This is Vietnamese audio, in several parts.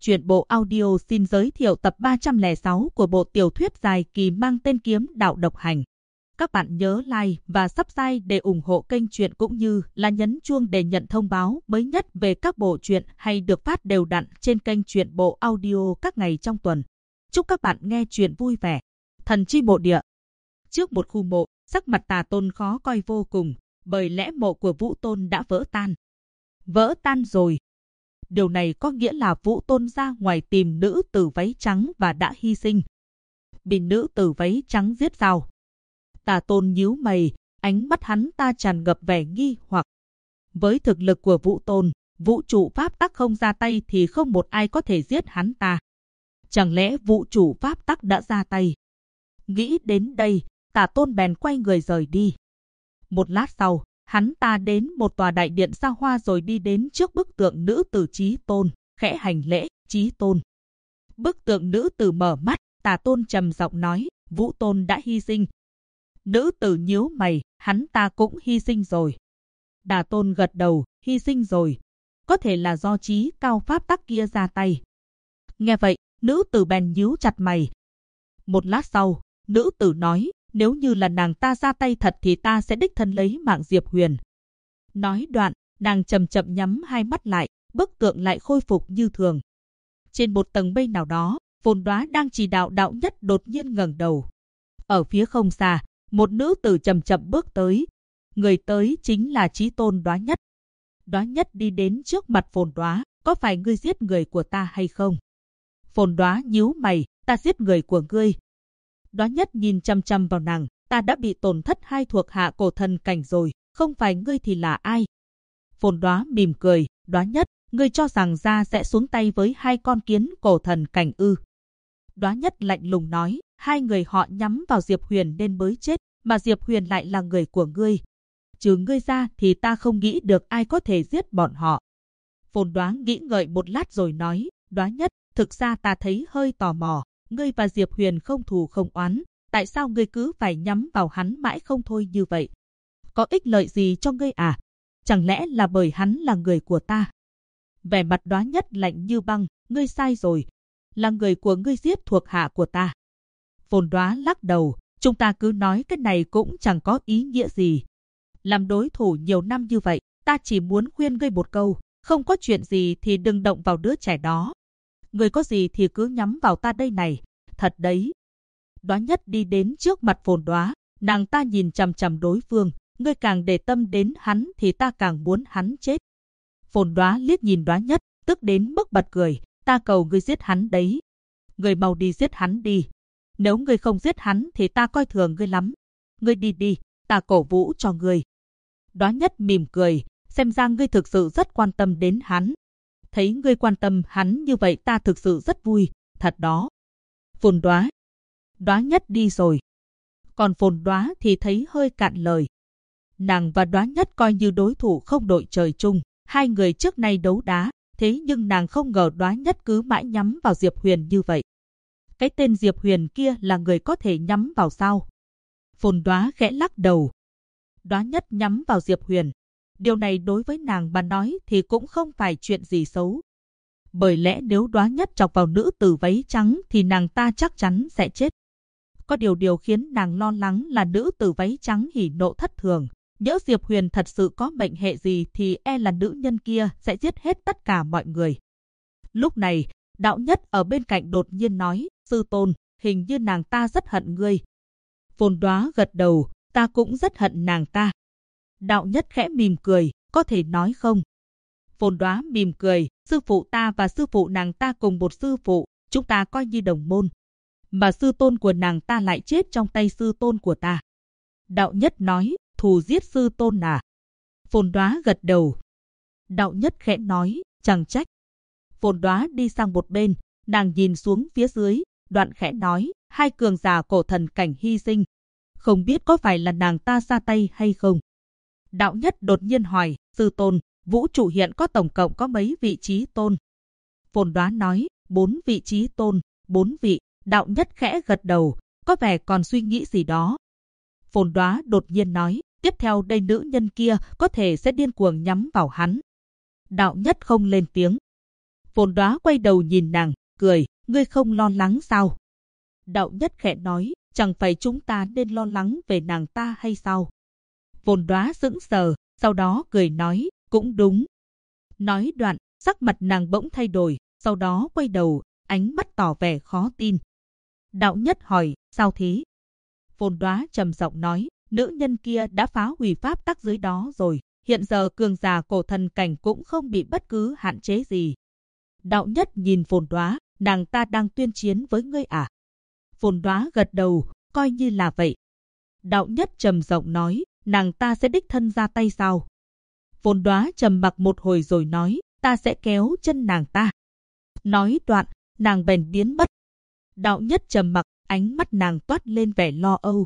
Truyện bộ audio xin giới thiệu tập 306 của bộ tiểu thuyết dài kỳ mang tên Kiếm Đạo Độc Hành. Các bạn nhớ like và subscribe để ủng hộ kênh truyện cũng như là nhấn chuông để nhận thông báo mới nhất về các bộ truyện hay được phát đều đặn trên kênh truyện bộ audio các ngày trong tuần. Chúc các bạn nghe truyện vui vẻ. Thần chi mộ địa. Trước một khu mộ, sắc mặt Tà Tôn khó coi vô cùng, bởi lẽ mộ của Vũ Tôn đã vỡ tan. Vỡ tan rồi. Điều này có nghĩa là Vũ Tôn ra ngoài tìm nữ tử váy trắng và đã hy sinh. Bị nữ tử váy trắng giết sao? Tà Tôn nhíu mày, ánh mắt hắn ta tràn ngập vẻ nghi hoặc. Với thực lực của Vũ Tôn, vũ trụ pháp tắc không ra tay thì không một ai có thể giết hắn ta. Chẳng lẽ vũ trụ pháp tắc đã ra tay? Nghĩ đến đây, Tà Tôn bèn quay người rời đi. Một lát sau, hắn ta đến một tòa đại điện xa hoa rồi đi đến trước bức tượng nữ tử Chí Tôn, khẽ hành lễ. Chí Tôn. Bức tượng nữ tử mở mắt, Tà Tôn trầm giọng nói, Vũ Tôn đã hy sinh. Nữ tử nhíu mày, hắn ta cũng hy sinh rồi. Tà Tôn gật đầu, hy sinh rồi. Có thể là do chí cao pháp tắc kia ra tay. Nghe vậy, nữ tử bèn nhíu chặt mày. Một lát sau, nữ tử nói, nếu như là nàng ta ra tay thật thì ta sẽ đích thân lấy mạng Diệp Huyền. Nói đoạn, nàng chậm chậm nhắm hai mắt lại, bức tượng lại khôi phục như thường. Trên một tầng mây nào đó, Phồn Đóa đang chỉ đạo đạo nhất đột nhiên ngẩng đầu. Ở phía không xa, một nữ tử chậm chậm bước tới. Người tới chính là Chí Tôn Đóa Nhất. Đóa Nhất đi đến trước mặt Phồn Đóa, có phải ngươi giết người của ta hay không? Phồn Đóa nhíu mày, ta giết người của ngươi. Đóa Nhất nhìn chăm chăm vào nàng, ta đã bị tổn thất hai thuộc hạ cổ thần cảnh rồi, không phải ngươi thì là ai? Phồn Đóa mỉm cười, Đóa Nhất, ngươi cho rằng gia sẽ xuống tay với hai con kiến cổ thần cảnh ư? Đóa Nhất lạnh lùng nói, hai người họ nhắm vào Diệp Huyền nên mới chết, mà Diệp Huyền lại là người của ngươi. Trừ ngươi ra thì ta không nghĩ được ai có thể giết bọn họ. Phồn Đóa nghĩ ngợi một lát rồi nói, Đóa Nhất, thực ra ta thấy hơi tò mò. Ngươi và Diệp Huyền không thù không oán, tại sao ngươi cứ phải nhắm vào hắn mãi không thôi như vậy? Có ích lợi gì cho ngươi à? Chẳng lẽ là bởi hắn là người của ta? Vẻ mặt Đóa Nhất lạnh như băng, ngươi sai rồi, là người của ngươi giết thuộc hạ của ta. Phồn Đóa lắc đầu, chúng ta cứ nói cái này cũng chẳng có ý nghĩa gì. Làm đối thủ nhiều năm như vậy, ta chỉ muốn khuyên ngươi một câu, không có chuyện gì thì đừng động vào đứa trẻ đó. Người có gì thì cứ nhắm vào ta đây này, thật đấy. Đóa Nhất đi đến trước mặt Phồn Đóa, nàng ta nhìn chằm chằm đối phương, ngươi càng để tâm đến hắn thì ta càng muốn hắn chết. Phồn Đóa liếc nhìn Đóa Nhất, tức đến mức bật cười, ta cầu ngươi giết hắn đấy. Ngươi mau đi giết hắn đi. Nếu ngươi không giết hắn thì ta coi thường ngươi lắm. Ngươi đi đi, ta cổ vũ cho ngươi. Đóa Nhất mỉm cười, xem ra ngươi thực sự rất quan tâm đến hắn. Thấy ngươi quan tâm hắn như vậy ta thực sự rất vui, thật đó. Phồn Đóa. Đóa Nhất đi rồi. Còn Phồn Đóa thì thấy hơi cạn lời. Nàng và Đóa Nhất coi như đối thủ không đội trời chung. Hai người trước nay đấu đá, thế nhưng nàng không ngờ Đóa Nhất cứ mãi nhắm vào Diệp Huyền như vậy. Cái tên Diệp Huyền kia là người có thể nhắm vào sao? Phồn Đóa khẽ lắc đầu. Đóa Nhất nhắm vào Diệp Huyền. Điều này đối với nàng mà nói thì cũng không phải chuyện gì xấu. Bởi lẽ nếu Đóa Nhất chọc vào nữ tử váy trắng thì nàng ta chắc chắn sẽ chết. Có điều khiến nàng lo lắng là nữ tử váy trắng hỉ nộ thất thường. Nhỡ Diệp Huyền thật sự có mệnh hệ gì thì e là nữ nhân kia sẽ giết hết tất cả mọi người. Lúc này, đạo nhất ở bên cạnh đột nhiên nói, sư tôn, hình như nàng ta rất hận ngươi. Phồn Đóa gật đầu, ta cũng rất hận nàng ta. Đạo nhất khẽ mỉm cười, có thể nói không? Phồn Đóa mỉm cười, sư phụ ta và sư phụ nàng ta cùng một sư phụ, chúng ta coi như đồng môn. Mà sư tôn của nàng ta lại chết trong tay sư tôn của ta. Đạo nhất nói, thù giết sư tôn à? Phồn Đóa gật đầu. Đạo nhất khẽ nói, chẳng trách. Phồn Đóa đi sang một bên, nàng nhìn xuống phía dưới, đoạn khẽ nói, hai cường giả cổ thần cảnh hy sinh. Không biết có phải là nàng ta ra tay hay không? Đạo nhất đột nhiên hỏi, sư tôn, vũ trụ hiện có tổng cộng có mấy vị Chí Tôn? Phồn Đóa nói, 4 vị Chí Tôn, 4 vị. Đạo nhất khẽ gật đầu, có vẻ còn suy nghĩ gì đó. Phồn Đóa đột nhiên nói, tiếp theo đây nữ nhân kia có thể sẽ điên cuồng nhắm vào hắn. Đạo nhất không lên tiếng. Phồn Đóa quay đầu nhìn nàng, cười, ngươi không lo lắng sao? Đạo Nhất khẽ nói, chẳng phải chúng ta nên lo lắng về nàng ta hay sao? Phồn Đóa sững sờ, sau đó cười nói, cũng đúng. Nói đoạn, sắc mặt nàng bỗng thay đổi, sau đó quay đầu, ánh mắt tỏ vẻ khó tin. Đạo Nhất hỏi, sao thế? Phồn Đóa trầm giọng nói, nữ nhân kia đã phá hủy pháp tắc dưới đó rồi, hiện giờ cường giả cổ thần cảnh cũng không bị bất cứ hạn chế gì. Đạo Nhất nhìn Phồn Đóa, nàng ta đang tuyên chiến với ngươi à? Phồn Đóa gật đầu, coi như là vậy. Đạo Nhất trầm giọng nói, nàng ta sẽ đích thân ra tay sao? Phồn Đóa trầm mặc một hồi rồi nói, ta sẽ kéo chân nàng ta. Nói đoạn, nàng bèn biến mất. Đạo Nhất trầm mặc, ánh mắt nàng toát lên vẻ lo âu.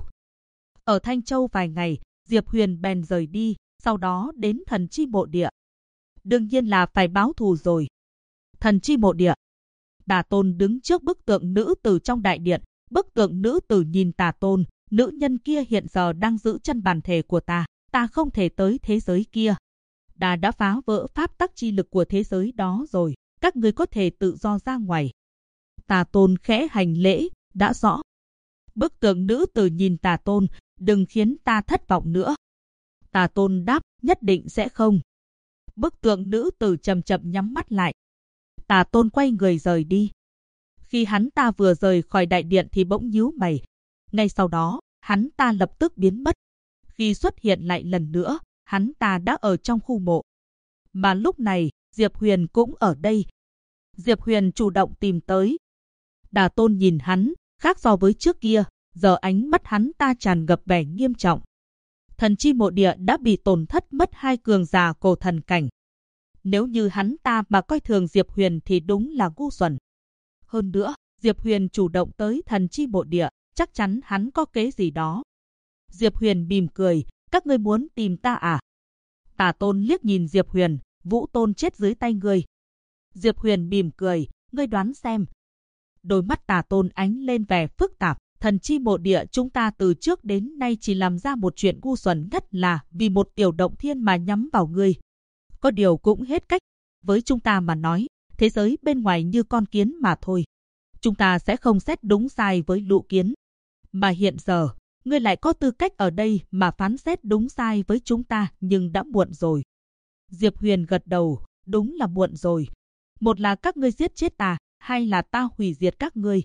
Ở Thanh Châu vài ngày, Diệp Huyền bèn rời đi, sau đó đến Thần Chi Mộ Địa. Đương nhiên là phải báo thù rồi. Thần Chi Mộ Địa. Tà Tôn đứng trước bức tượng nữ tử trong đại điện. Bức tượng nữ tử nhìn Tà Tôn, nữ nhân kia hiện giờ đang giữ chân bản thể của ta. Ta không thể tới thế giới kia. Ta đã phá vỡ pháp tắc chi lực của thế giới đó rồi. Các ngươi có thể tự do ra ngoài. Tà Tôn khẽ hành lễ, đã rõ. Bức tượng nữ tử nhìn Tà Tôn, đừng khiến ta thất vọng nữa. Tà Tôn đáp, nhất định sẽ không. Bức tượng nữ tử chậm chậm nhắm mắt lại. Tà Tôn quay người rời đi. Khi hắn ta vừa rời khỏi đại điện thì bỗng nhíu mày. Ngay sau đó, hắn ta lập tức biến mất. Khi xuất hiện lại lần nữa, hắn ta đã ở trong khu mộ. Mà lúc này, Diệp Huyền cũng ở đây. Diệp Huyền chủ động tìm tới. Tà Tôn nhìn hắn, khác so với trước kia, giờ ánh mắt hắn ta tràn ngập vẻ nghiêm trọng. Thần Chi Mộ Địa đã bị tổn thất mất 2 cường giả cổ thần cảnh. Nếu như hắn ta mà coi thường Diệp Huyền thì đúng là ngu xuẩn. Hơn nữa, Diệp Huyền chủ động tới Thần Chi Mộ Địa, chắc chắn hắn có kế gì đó. Diệp Huyền mỉm cười, các ngươi muốn tìm ta à? Tà Tôn liếc nhìn Diệp Huyền, Vũ Tôn chết dưới tay ngươi. Diệp Huyền mỉm cười, ngươi đoán xem. Đôi mắt Tà Tôn ánh lên vẻ phức tạp. Thần Chi Mộ Địa chúng ta từ trước đến nay chỉ làm ra một chuyện ngu xuẩn nhất là vì một tiểu động thiên mà nhắm vào ngươi. Có điều cũng hết cách. Với chúng ta mà nói, thế giới bên ngoài như con kiến mà thôi. Chúng ta sẽ không xét đúng sai với lũ kiến. Mà hiện giờ, ngươi lại có tư cách ở đây mà phán xét đúng sai với chúng ta, nhưng đã muộn rồi. Diệp Huyền gật đầu, đúng là muộn rồi. Một là các ngươi giết chết ta, hai là ta hủy diệt các ngươi.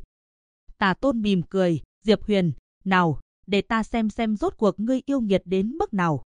Tà Tôn mỉm cười, Diệp Huyền, nào, để ta xem rốt cuộc ngươi yêu nghiệt đến mức nào.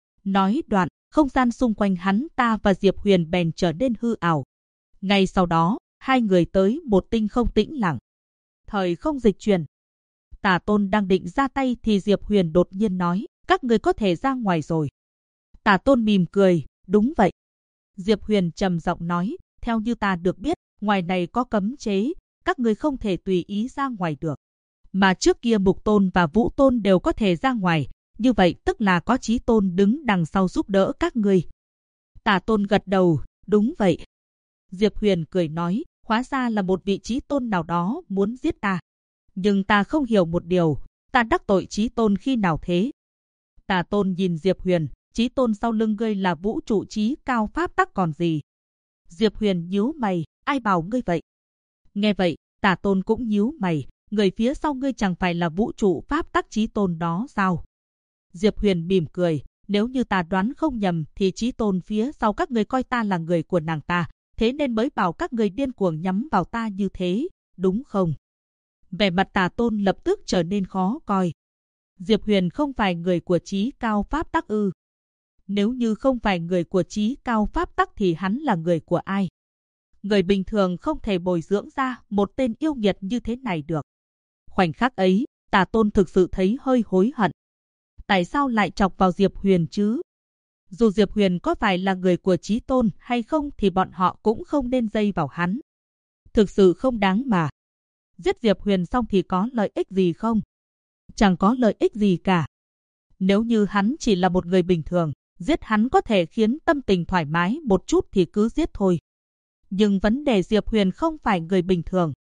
Nói đoạn, không gian xung quanh hắn ta và Diệp Huyền bèn trở nên hư ảo. Ngay sau đó, hai người tới một tinh không tĩnh lặng. Thời không dịch chuyển. Tà Tôn đang định ra tay thì Diệp Huyền đột nhiên nói, các người có thể ra ngoài rồi. Tà Tôn mỉm cười, đúng vậy. Diệp Huyền trầm giọng nói, theo như ta được biết, ngoài này có cấm chế, các người không thể tùy ý ra ngoài được. Mà trước kia Mục Tôn và Vũ Tôn đều có thể ra ngoài, như vậy tức là có Chí Tôn đứng đằng sau giúp đỡ các người. Tà Tôn gật đầu, đúng vậy. Diệp Huyền cười nói, hóa ra là một vị Chí Tôn nào đó muốn giết ta. Nhưng ta không hiểu một điều, ta đắc tội Chí Tôn khi nào thế? Tà Tôn nhìn Diệp Huyền, Chí Tôn sau lưng ngươi là vũ trụ chí cao pháp tắc còn gì? Diệp Huyền nhíu mày, ai bảo ngươi vậy? Nghe vậy, Tà Tôn cũng nhíu mày, người phía sau ngươi chẳng phải là vũ trụ pháp tắc Chí Tôn đó sao? Diệp Huyền mỉm cười, nếu như ta đoán không nhầm thì Chí Tôn phía sau các ngươi coi ta là người của nàng ta, thế nên mới bảo các ngươi điên cuồng nhắm vào ta như thế, đúng không? Vẻ mặt Tà Tôn lập tức trở nên khó coi. Diệp Huyền không phải người của chí cao pháp tắc ư? Nếu như không phải người của chí cao pháp tắc thì hắn là người của ai? Người bình thường không thể bồi dưỡng ra một tên yêu nghiệt như thế này được. Khoảnh khắc ấy, Tà Tôn thực sự thấy hơi hối hận. Tại sao lại chọc vào Diệp Huyền chứ? Dù Diệp Huyền có phải là người của Chí Tôn hay không thì bọn họ cũng không nên dây vào hắn. Thực sự không đáng mà. Giết Diệp Huyền xong thì có lợi ích gì không? Chẳng có lợi ích gì cả. Nếu như hắn chỉ là một người bình thường, giết hắn có thể khiến tâm tình thoải mái một chút thì cứ giết thôi. Nhưng vấn đề Diệp Huyền không phải người bình thường.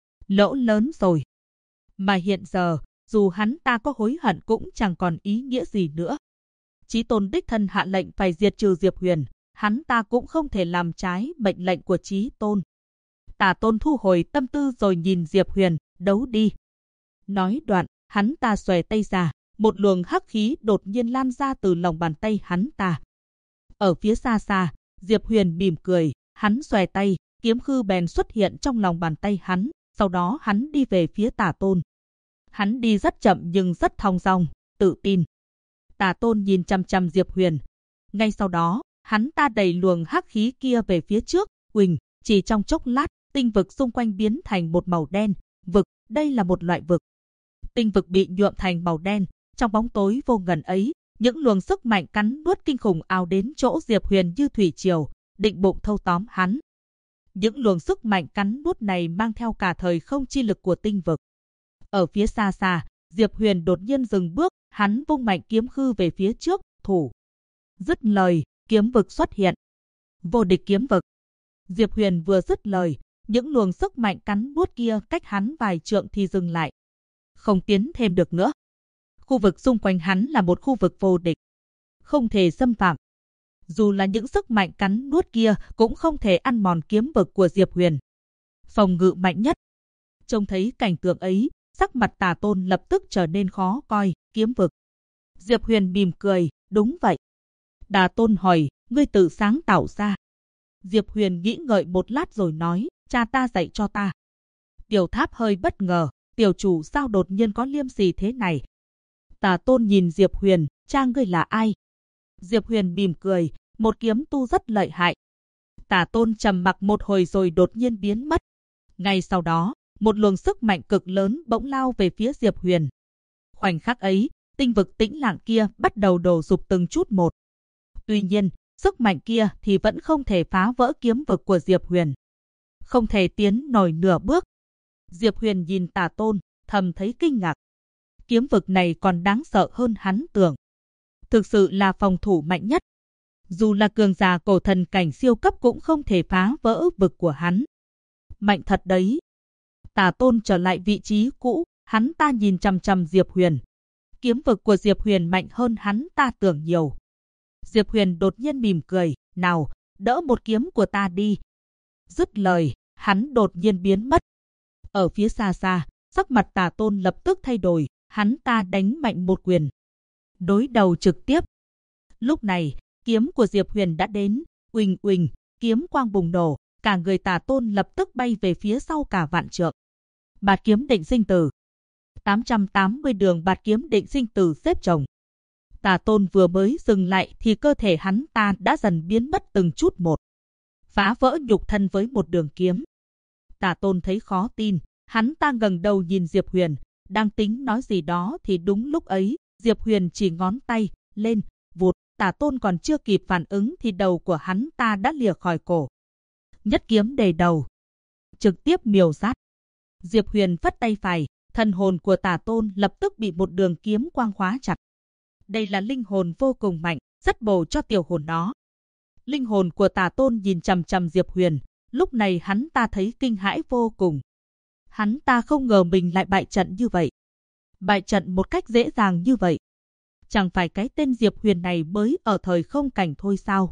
Lỗ lớn rồi. Mà hiện giờ, dù hắn ta có hối hận cũng chẳng còn ý nghĩa gì nữa. Chí Tôn đích thân hạ lệnh phải diệt trừ Diệp Huyền, hắn ta cũng không thể làm trái mệnh lệnh của Chí Tôn. Tả Tôn thu hồi tâm tư rồi nhìn Diệp Huyền, đấu đi. Nói đoạn, hắn ta xòe tay ra, một luồng hắc khí đột nhiên lan ra từ lòng bàn tay hắn ta. Ở phía xa xa, Diệp Huyền mỉm cười, hắn xòe tay, kiếm khư bèn xuất hiện trong lòng bàn tay hắn, sau đó hắn đi về phía Tả Tôn. Hắn đi rất chậm nhưng rất thong dong, tự tin. Tả Tôn nhìn chằm chằm Diệp Huyền. Ngay sau đó, hắn ta đẩy luồng hắc khí kia về phía trước, huỳnh, chỉ trong chốc lát, tinh vực xung quanh biến thành một màu đen. Vực, đây là một loại vực. Tinh vực bị nhuộm thành màu đen, trong bóng tối vô ngần ấy, những luồng sức mạnh cắn nuốt kinh khủng ào đến chỗ Diệp Huyền như thủy triều, định bụng thâu tóm hắn. Những luồng sức mạnh cắn nuốt này mang theo cả thời không chi lực của tinh vực. Ở phía xa xa, Diệp Huyền đột nhiên dừng bước, hắn vung mạnh kiếm khư về phía trước, thủ. Dứt lời, kiếm vực xuất hiện. Vô địch kiếm vực. Diệp Huyền vừa dứt lời, những luồng sức mạnh cắn nuốt kia cách hắn vài trượng thì dừng lại. Không tiến thêm được nữa. Khu vực xung quanh hắn là một khu vực vô địch, không thể xâm phạm. Dù là những sức mạnh cắn nuốt kia cũng không thể ăn mòn kiếm vực của Diệp Huyền. Phòng ngự mạnh nhất. Trông thấy cảnh tượng ấy, sắc mặt Tả Tôn lập tức trở nên khó coi, kiếm vực. Diệp Huyền mỉm cười, đúng vậy. Tả Tôn hỏi, ngươi tự sáng tạo ra. Diệp Huyền nghĩ ngợi một lát rồi nói, cha ta dạy cho ta. Tiểu Tháp hơi bất ngờ, tiểu chủ sao đột nhiên có liêm sỉ thế này? Tả Tôn nhìn Diệp Huyền, cha ngươi là ai? Diệp Huyền mỉm cười, một kiếm tu rất lợi hại. Tả Tôn trầm mặc một hồi rồi đột nhiên biến mất. Ngay sau đó, một luồng sức mạnh cực lớn bỗng lao về phía Diệp Huyền. Khoảnh khắc ấy, tinh vực tĩnh lặng kia bắt đầu đổ sụp từng chút một. Tuy nhiên, sức mạnh kia thì vẫn không thể phá vỡ kiếm vực của Diệp Huyền. Không thể tiến nổi nửa bước. Diệp Huyền nhìn Tả Tôn, thầm thấy kinh ngạc. Kiếm vực này còn đáng sợ hơn hắn tưởng. Thực sự là phòng thủ mạnh nhất. Dù là cường giả cổ thần cảnh siêu cấp cũng không thể phá vỡ vực của hắn. Mạnh thật đấy. Tả Tôn trở lại vị trí cũ, hắn ta nhìn chằm chằm Diệp Huyền. Kiếm vực của Diệp Huyền mạnh hơn hắn ta tưởng nhiều. Diệp Huyền đột nhiên mỉm cười, nào, đỡ một kiếm của ta đi. Dứt lời, hắn đột nhiên biến mất. Ở phía xa xa, sắc mặt Tả Tôn lập tức thay đổi, hắn ta đánh mạnh một quyền. Đối đầu trực tiếp. Lúc này, kiếm của Diệp Huyền đã đến, uỳnh uỳnh, kiếm quang bùng nổ, cả người Tả Tôn lập tức bay về phía sau cả vạn trượng. Bạt kiếm định sinh tử. 880 đường bạt kiếm định sinh tử xếp chồng. Tả Tôn vừa mới dừng lại thì cơ thể hắn ta đã dần biến mất từng chút một, phá vỡ nhục thân với một đường kiếm. Tả Tôn thấy khó tin, hắn ta ngẩng đầu nhìn Diệp Huyền, đang tính nói gì đó thì đúng lúc ấy, Diệp Huyền chỉ ngón tay lên, vụt, Tả Tôn còn chưa kịp phản ứng thì đầu của hắn ta đã lìa khỏi cổ. Nhất kiếm đầy đầu, trực tiếp miểu sát. Diệp Huyền phất tay phải, thần hồn của Tả Tôn lập tức bị một đường kiếm quang khóa chặt. Đây là linh hồn vô cùng mạnh, rất bổ cho tiểu hồn nó. Linh hồn của Tả Tôn nhìn chằm chằm Diệp Huyền, lúc này hắn ta thấy kinh hãi vô cùng. Hắn ta không ngờ mình lại bại trận như vậy. Bại trận một cách dễ dàng như vậy. Chẳng phải cái tên Diệp Huyền này mới ở thời không cảnh thôi sao?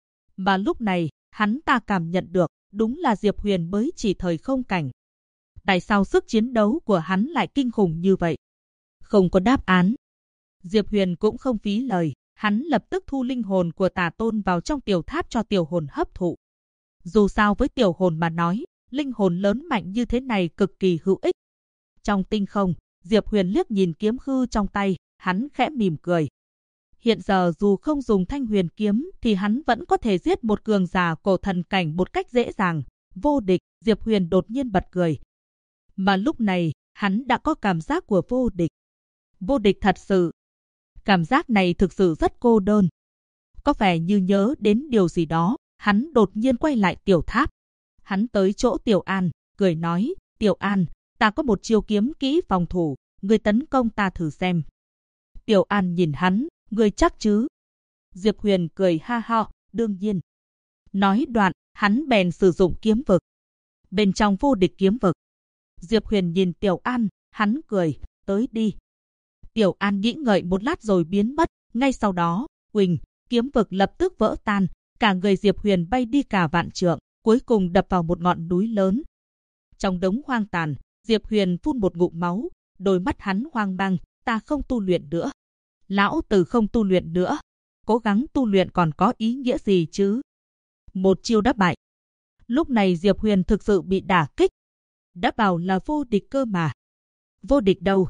Mà lúc này, hắn ta cảm nhận được, đúng là Diệp Huyền mới chỉ thời không cảnh. Tại sao sức chiến đấu của hắn lại kinh khủng như vậy? Không có đáp án. Diệp Huyền cũng không phí lời, hắn lập tức thu linh hồn của Tả Tôn vào trong tiểu tháp cho tiểu hồn hấp thụ. Dù sao với tiểu hồn mà nói, linh hồn lớn mạnh như thế này cực kỳ hữu ích. Trong tinh không, Diệp Huyền liếc nhìn kiếm khư trong tay, hắn khẽ mỉm cười. Hiện giờ dù không dùng thanh huyền kiếm thì hắn vẫn có thể giết một cường giả cổ thần cảnh một cách dễ dàng, vô địch. Diệp Huyền đột nhiên bật cười. Mà lúc này, hắn đã có cảm giác của vô địch. Vô địch thật sự. Cảm giác này thực sự rất cô đơn. Có vẻ như nhớ đến điều gì đó, hắn đột nhiên quay lại tiểu tháp. Hắn tới chỗ Tiểu An, cười nói, Tiểu An, ta có một chiêu kiếm kỹ phòng thủ, ngươi tấn công ta thử xem. Tiểu An nhìn hắn, ngươi chắc chứ? Diệp Huyền cười ha ha, đương nhiên. Nói đoạn, hắn bèn sử dụng kiếm vực. Bên trong vô địch kiếm vực, Diệp Huyền nhìn Tiểu An, hắn cười, tới đi. Tiểu An nghĩ ngợi một lát rồi biến mất, ngay sau đó, huỳnh, kiếm vực lập tức vỡ tan, cả người Diệp Huyền bay đi cả vạn trượng, cuối cùng đập vào một ngọn núi lớn. Trong đống hoang tàn, Diệp Huyền phun một ngụm máu, đôi mắt hắn hoang mang, ta không tu luyện nữa. Lão tử không tu luyện nữa. Cố gắng tu luyện còn có ý nghĩa gì chứ? Một chiêu đã bại. Lúc này Diệp Huyền thực sự bị đả kích. Đã bảo là vô địch cơ mà. Vô địch đâu?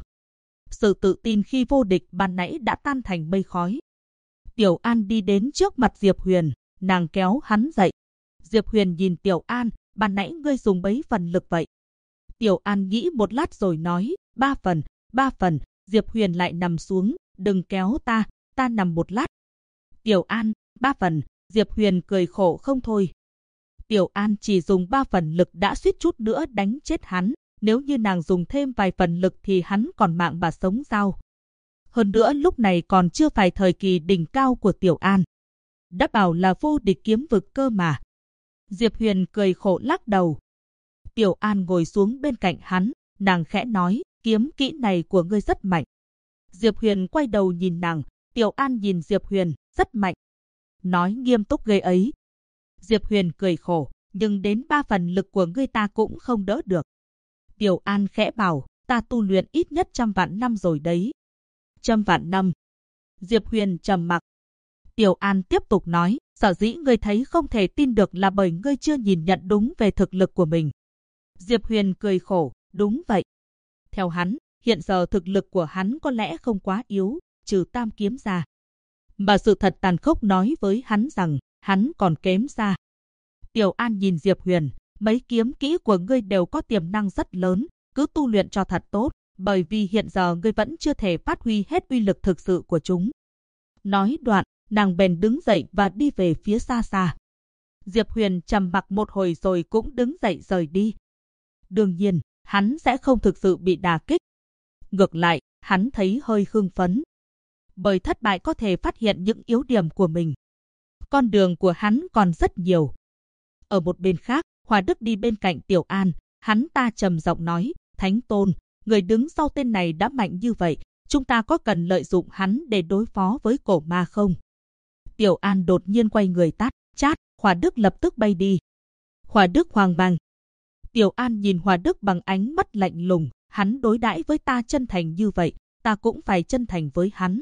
Sự tự tin khi vô địch ban nãy đã tan thành mây khói. Tiểu An đi đến trước mặt Diệp Huyền, nàng kéo hắn dậy. Diệp Huyền nhìn Tiểu An, ban nãy ngươi dùng mấy phần lực vậy? Tiểu An nghĩ một lát rồi nói, 3 phần, 3 phần. Diệp Huyền lại nằm xuống, đừng kéo ta nằm một lát. Tiểu An, 3 phần, Diệp Huyền cười khổ không thôi. Tiểu An chỉ dùng 3 phần lực đã suýt chút nữa đánh chết hắn, nếu như nàng dùng thêm vài phần lực thì hắn còn mạng mà sống sao? Hơn nữa lúc này còn chưa phải thời kỳ đỉnh cao của Tiểu An. Đã bảo là vô địch kiếm vực cơ mà. Diệp Huyền cười khổ lắc đầu. Tiểu An ngồi xuống bên cạnh hắn, nàng khẽ nói, kiếm kỹ này của ngươi rất mạnh. Diệp Huyền quay đầu nhìn nàng, Tiểu An nhìn Diệp Huyền, rất mạnh. Nói nghiêm túc ghê ấy. Diệp Huyền cười khổ, nhưng đến 3 phần lực của ngươi ta cũng không đỡ được. Tiểu An khẽ bảo, ta tu luyện ít nhất 100 vạn năm rồi đấy. 100 vạn năm. Diệp Huyền trầm mặc. Tiểu An tiếp tục nói, sở dĩ ngươi thấy không thể tin được là bởi ngươi chưa nhìn nhận đúng về thực lực của mình. Diệp Huyền cười khổ, đúng vậy. Theo hắn, hiện giờ thực lực của hắn có lẽ không quá yếu, trừ tam kiếm ra. Mà sự thật tàn khốc nói với hắn rằng, hắn còn kém xa. Tiểu An nhìn Diệp Huyền, mấy kiếm kỹ của ngươi đều có tiềm năng rất lớn, cứ tu luyện cho thật tốt, bởi vì hiện giờ ngươi vẫn chưa thể phát huy hết uy lực thực sự của chúng. Nói đoạn, nàng bèn đứng dậy và đi về phía xa xa. Diệp Huyền trầm mặc một hồi rồi cũng đứng dậy rời đi. Đương nhiên, hắn sẽ không thực sự bị đả kích. Ngược lại, hắn thấy hơi hưng phấn. Bởi thất bại có thể phát hiện những yếu điểm của mình. Con đường của hắn còn rất nhiều. Ở một bên khác, Hòa Đức đi bên cạnh Tiểu An, hắn ta trầm giọng nói, Thánh Tôn, người đứng sau tên này đã mạnh như vậy, chúng ta có cần lợi dụng hắn để đối phó với cổ ma không? Tiểu An đột nhiên quay người tát, chát, Hòa Đức lập tức bay đi. Hòa Đức hoang mang. Tiểu An nhìn Hòa Đức bằng ánh mắt lạnh lùng, hắn đối đãi với ta chân thành như vậy, ta cũng phải chân thành với hắn.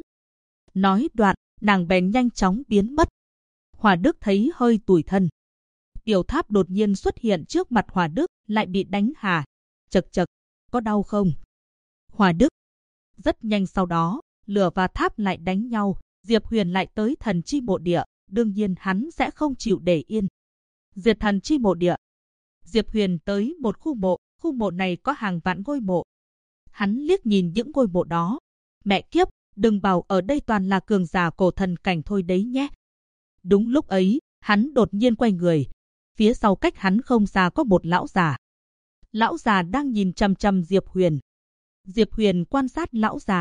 Nói đoạn, nàng bèn nhanh chóng biến mất. Hòa Đức thấy hơi tủi thân. Tiểu Tháp đột nhiên xuất hiện trước mặt Hòa Đức, lại bị đánh hà. Chật chật, có đau không? Hòa Đức. Rất nhanh sau đó, Lửa và Tháp lại đánh nhau, Diệp Huyền lại tới Thần Chi Mộ Địa, đương nhiên hắn sẽ không chịu để yên. Diệt Thần Chi Mộ Địa. Diệp Huyền tới một khu mộ này có hàng vạn ngôi mộ. Hắn liếc nhìn những ngôi mộ đó. Mẹ kiếp, đừng bảo ở đây toàn là cường giả cổ thần cảnh thôi đấy nhé. Đúng lúc ấy, hắn đột nhiên quay người. Phía sau cách hắn không xa có một lão già. Lão già đang nhìn chằm chằm Diệp Huyền. Diệp Huyền quan sát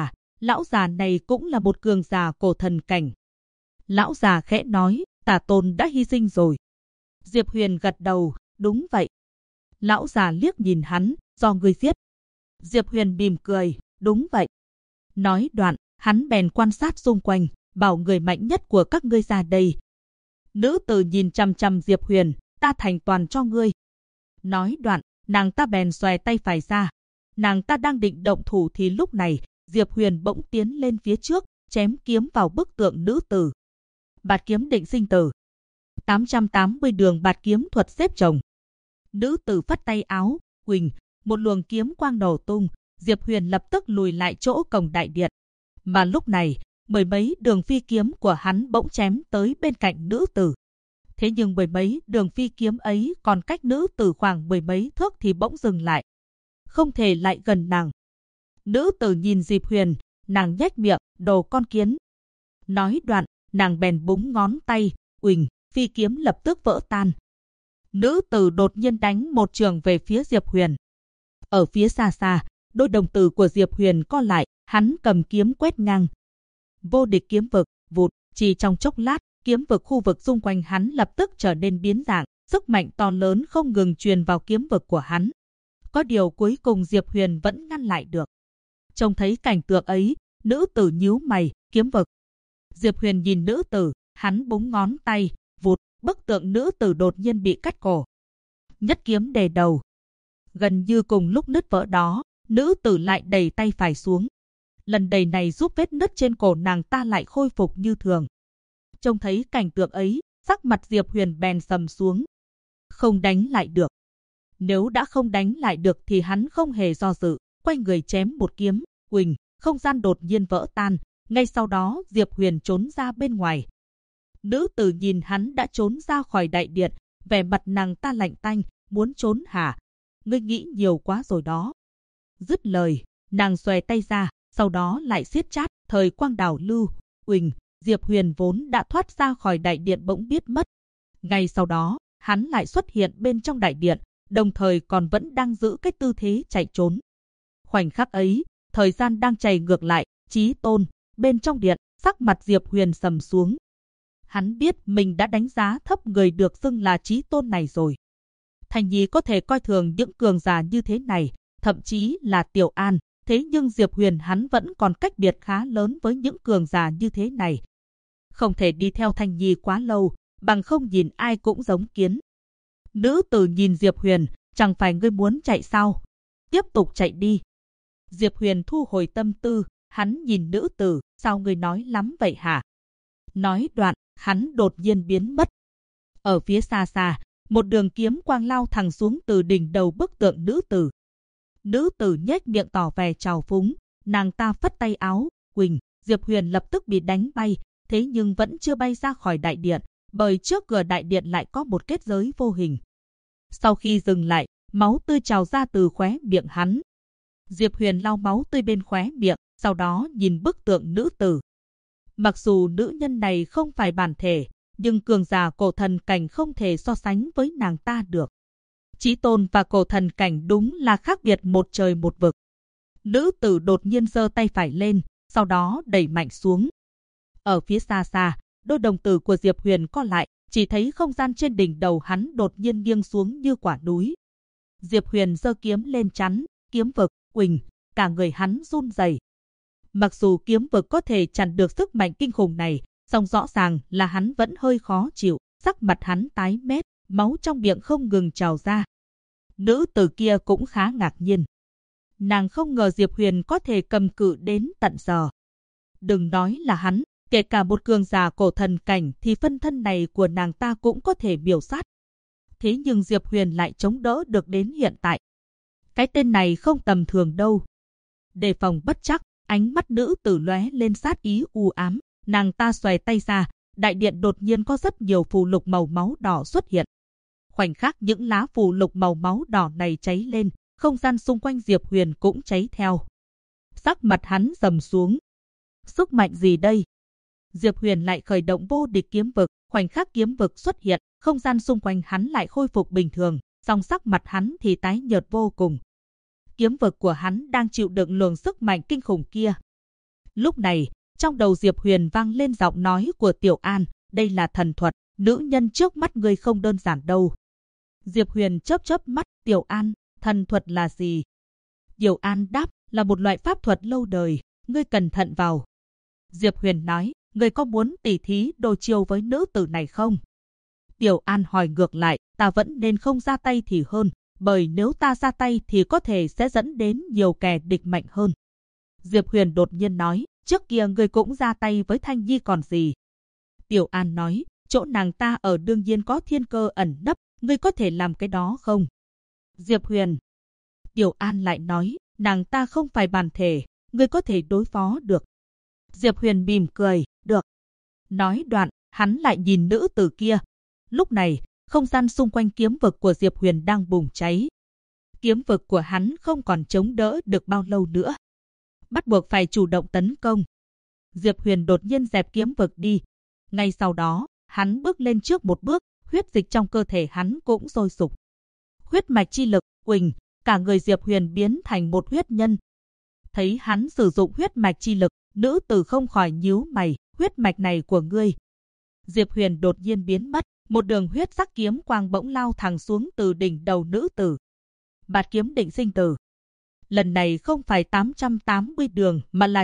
lão già này cũng là một cường giả cổ thần cảnh. Lão già khẽ nói, Tả Tôn đã hy sinh rồi. Diệp Huyền gật đầu, đúng vậy. Lão già liếc nhìn hắn, do ngươi giết. Diệp Huyền mỉm cười, đúng vậy. Nói đoạn, hắn bèn quan sát xung quanh, bảo người mạnh nhất của các ngươi ra đây. Nữ tử nhìn chằm chằm Diệp Huyền, ta thành toàn cho ngươi. Nói đoạn, nàng ta bèn xòe tay phải ra. Nàng ta đang định động thủ thì lúc này, Diệp Huyền bỗng tiến lên phía trước, chém kiếm vào bức tượng nữ tử. Bạt kiếm định sinh tử. 880 đường bạt kiếm thuật xếp chồng. Nữ tử phất tay áo, huỳnh, một luồng kiếm quang nổ tung, Diệp Huyền lập tức lùi lại chỗ cổng đại điện. Mà lúc này, mười mấy đường phi kiếm của hắn bỗng chém tới bên cạnh nữ tử. Thế nhưng mười mấy đường phi kiếm ấy còn cách nữ tử khoảng mười mấy thước thì bỗng dừng lại. Không thể lại gần nàng. Nữ tử nhìn Diệp Huyền, nàng nhếch miệng, đồ con kiến. Nói đoạn, nàng bèn búng ngón tay, uỳnh, phi kiếm lập tức vỡ tan. Nữ tử đột nhiên đánh một trường về phía Diệp Huyền. Ở phía xa xa, đôi đồng tử của Diệp Huyền co lại, hắn cầm kiếm quét ngang. Vô địch kiếm vực, vụt, chỉ trong chốc lát, kiếm vực khu vực xung quanh hắn lập tức trở nên biến dạng, sức mạnh to lớn không ngừng truyền vào kiếm vực của hắn. Có điều cuối cùng Diệp Huyền vẫn ngăn lại được. Trông thấy cảnh tượng ấy, nữ tử nhíu mày, kiếm vực. Diệp Huyền nhìn nữ tử, hắn búng ngón tay, vụt, bức tượng nữ tử đột nhiên bị cắt cổ. Nhất kiếm đè đầu. Gần như cùng lúc nứt vỡ đó, nữ tử lại đẩy tay phải xuống. Lần đẩy này giúp vết nứt trên cổ nàng ta lại khôi phục như thường. Trông thấy cảnh tượng ấy, sắc mặt Diệp Huyền bèn sầm xuống. Không đánh lại được. Nếu đã không đánh lại được thì hắn không hề do dự, quay người chém một kiếm, huỳnh, không gian đột nhiên vỡ tan. Ngay sau đó Diệp Huyền trốn ra bên ngoài. Nữ tử nhìn hắn đã trốn ra khỏi đại điện, vẻ mặt nàng ta lạnh tanh, muốn trốn hả? Ngươi nghĩ nhiều quá rồi đó. Dứt lời, nàng xòe tay ra, sau đó lại siết chát, thời quang đảo lưu, huỳnh, Diệp Huyền vốn đã thoát ra khỏi đại điện bỗng biết mất. Ngay sau đó, hắn lại xuất hiện bên trong đại điện, đồng thời còn vẫn đang giữ cái tư thế chạy trốn. Khoảnh khắc ấy, thời gian đang chảy ngược lại, Chí Tôn, bên trong điện, sắc mặt Diệp Huyền sầm xuống. Hắn biết mình đã đánh giá thấp người được xưng là Chí Tôn này rồi. Thành Nhi có thể coi thường những cường giả như thế này, thậm chí là Tiểu An, thế nhưng Diệp Huyền hắn vẫn còn cách biệt khá lớn với những cường giả như thế này. Không thể đi theo Thành Nhi quá lâu, bằng không nhìn ai cũng giống kiến. Nữ tử nhìn Diệp Huyền, chẳng phải ngươi muốn chạy sao? Tiếp tục chạy đi. Diệp Huyền thu hồi tâm tư, hắn nhìn nữ tử, sao ngươi nói lắm vậy hả? Nói đoạn, hắn đột nhiên biến mất. Ở phía xa xa, một đường kiếm quang lao thẳng xuống từ đỉnh đầu bức tượng nữ tử. Nữ tử nhếch miệng tỏ vẻ trào phúng, nàng ta phất tay áo, huỳnh, Diệp Huyền lập tức bị đánh bay, thế nhưng vẫn chưa bay ra khỏi đại điện, bởi trước cửa đại điện lại có một kết giới vô hình. Sau khi dừng lại, máu tươi trào ra từ khóe miệng hắn. Diệp Huyền lau máu tươi bên khóe miệng, sau đó nhìn bức tượng nữ tử. Mặc dù nữ nhân này không phải bản thể, nhưng cường giả cổ thần cảnh không thể so sánh với nàng ta được. Chí Tôn và cổ thần cảnh đúng là khác biệt một trời một vực. Nữ tử đột nhiên giơ tay phải lên, sau đó đẩy mạnh xuống. Ở phía xa xa, đôi đồng tử của Diệp Huyền co lại, chỉ thấy không gian trên đỉnh đầu hắn đột nhiên nghiêng xuống như quả núi. Diệp Huyền giơ kiếm lên chắn, kiếm vực, huỳnh, cả người hắn run rẩy. Mặc dù kiếm vực có thể chặn được sức mạnh kinh khủng này, song rõ ràng là hắn vẫn hơi khó chịu, sắc mặt hắn tái mét, máu trong miệng không ngừng trào ra. Nữ tử kia cũng khá ngạc nhiên. Nàng không ngờ Diệp Huyền có thể cầm cự đến tận giờ. Đừng nói là hắn, kể cả một cường giả cổ thần cảnh thì phân thân này của nàng ta cũng có thể miểu sát. Thế nhưng Diệp Huyền lại chống đỡ được đến hiện tại. Cái tên này không tầm thường đâu. Đề phòng bất trắc, ánh mắt nữ tử lóe lên sát ý u ám, nàng ta xòe tay ra, đại điện đột nhiên có rất nhiều phù lục màu máu đỏ xuất hiện. Khoảnh khắc những lá phù lục màu máu đỏ này cháy lên, không gian xung quanh Diệp Huyền cũng cháy theo. Sắc mặt hắn trầm xuống. Sức mạnh gì đây? Diệp Huyền lại khởi động vô địch kiếm vực, khoảnh khắc kiếm vực xuất hiện, không gian xung quanh hắn lại khôi phục bình thường, song sắc mặt hắn thì tái nhợt vô cùng. Kiếm vực của hắn đang chịu đựng luồng sức mạnh kinh khủng kia. Lúc này, trong đầu Diệp Huyền vang lên giọng nói của Tiểu An, đây là thần thuật, nữ nhân trước mắt ngươi không đơn giản đâu. Diệp Huyền chớp chớp mắt, Tiểu An, thần thuật là gì? Tiểu An đáp, là một loại pháp thuật lâu đời, ngươi cẩn thận vào. Diệp Huyền nói, ngươi có muốn tỉ thí đồ chiêu với nữ tử này không? Tiểu An hỏi ngược lại, ta vẫn nên không ra tay thì hơn, bởi nếu ta ra tay thì có thể sẽ dẫn đến nhiều kẻ địch mạnh hơn. Diệp Huyền đột nhiên nói, trước kia ngươi cũng ra tay với Thanh Nhi còn gì? Tiểu An nói, chỗ nàng ta ở đương nhiên có thiên cơ ẩn nấp, ngươi có thể làm cái đó không? Diệp Huyền. Tiểu An lại nói, nàng ta không phải bản thể, ngươi có thể đối phó được. Diệp Huyền mỉm cười, được. Nói đoạn, hắn lại nhìn nữ tử kia. Lúc này, không gian xung quanh kiếm vực của Diệp Huyền đang bùng cháy. Kiếm vực của hắn không còn chống đỡ được bao lâu nữa. Bắt buộc phải chủ động tấn công. Diệp Huyền đột nhiên dẹp kiếm vực đi. Ngay sau đó, hắn bước lên trước một bước, huyết dịch trong cơ thể hắn cũng sôi sục. Huyết mạch chi lực, huỳnh, cả người Diệp Huyền biến thành một huyết nhân. Thấy hắn sử dụng huyết mạch chi lực, nữ tử không khỏi nhíu mày, huyết mạch này của ngươi. Diệp Huyền đột nhiên biến mất, một đường huyết sắc kiếm quang bỗng lao thẳng xuống từ đỉnh đầu nữ tử. Bạt kiếm định sinh tử. Lần này không phải 880 đường mà là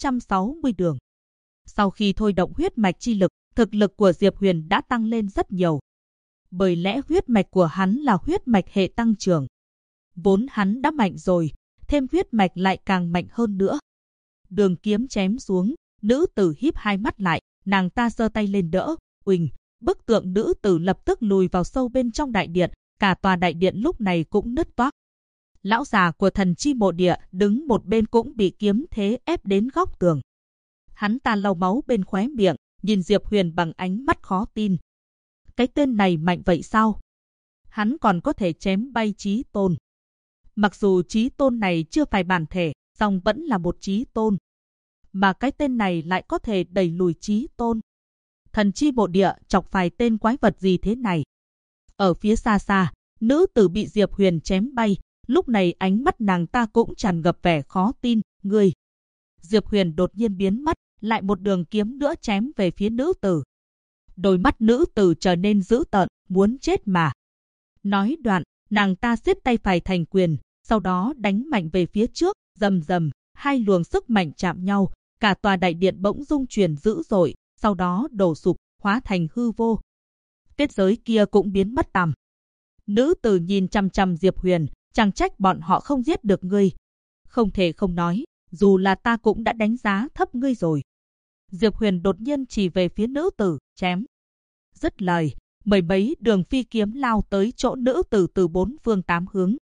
960 đường. Sau khi thôi động huyết mạch chi lực, thực lực của Diệp Huyền đã tăng lên rất nhiều. Bởi lẽ huyết mạch của hắn là huyết mạch hệ tăng trưởng. Vốn hắn đã mạnh rồi, thêm huyết mạch lại càng mạnh hơn nữa. Đường kiếm chém xuống, nữ tử híp hai mắt lại, nàng ta giơ tay lên đỡ, uỳnh, bức tượng nữ tử lập tức lùi vào sâu bên trong đại điện, cả tòa đại điện lúc này cũng nứt toác. Lão già của Thần Chi Mộ Địa đứng một bên cũng bị kiếm thế ép đến góc tường. Hắn ta lau máu bên khóe miệng, nhìn Diệp Huyền bằng ánh mắt khó tin. Cái tên này mạnh vậy sao? Hắn còn có thể chém bay Chí Tôn. Mặc dù Chí Tôn này chưa phải bản thể, song vẫn là một Chí Tôn. Mà cái tên này lại có thể đẩy lùi Chí Tôn. Thần Chi Mộ Địa chọc phải tên quái vật gì thế này? Ở phía xa xa, nữ tử bị Diệp Huyền chém bay, lúc này ánh mắt nàng ta cũng tràn ngập vẻ khó tin. Người. Diệp Huyền đột nhiên biến mất, lại một đường kiếm nữa chém về phía nữ tử. Đôi mắt nữ tử trở nên dữ tợn, muốn chết mà. Nói đoạn, nàng ta siết tay phải thành quyền, sau đó đánh mạnh về phía trước, rầm rầm, hai luồng sức mạnh chạm nhau, cả tòa đại điện bỗng rung chuyển dữ dội, sau đó đổ sụp, hóa thành hư vô. Kết giới kia cũng biến mất tăm. Nữ tử nhìn chằm chằm Diệp Huyền, chẳng trách bọn họ không giết được ngươi. Không thể không nói, dù là ta cũng đã đánh giá thấp ngươi rồi. Diệp Huyền đột nhiên chỉ về phía nữ tử, chém. Dứt lời, mười mấy đường phi kiếm lao tới chỗ nữ tử từ bốn phương tám hướng.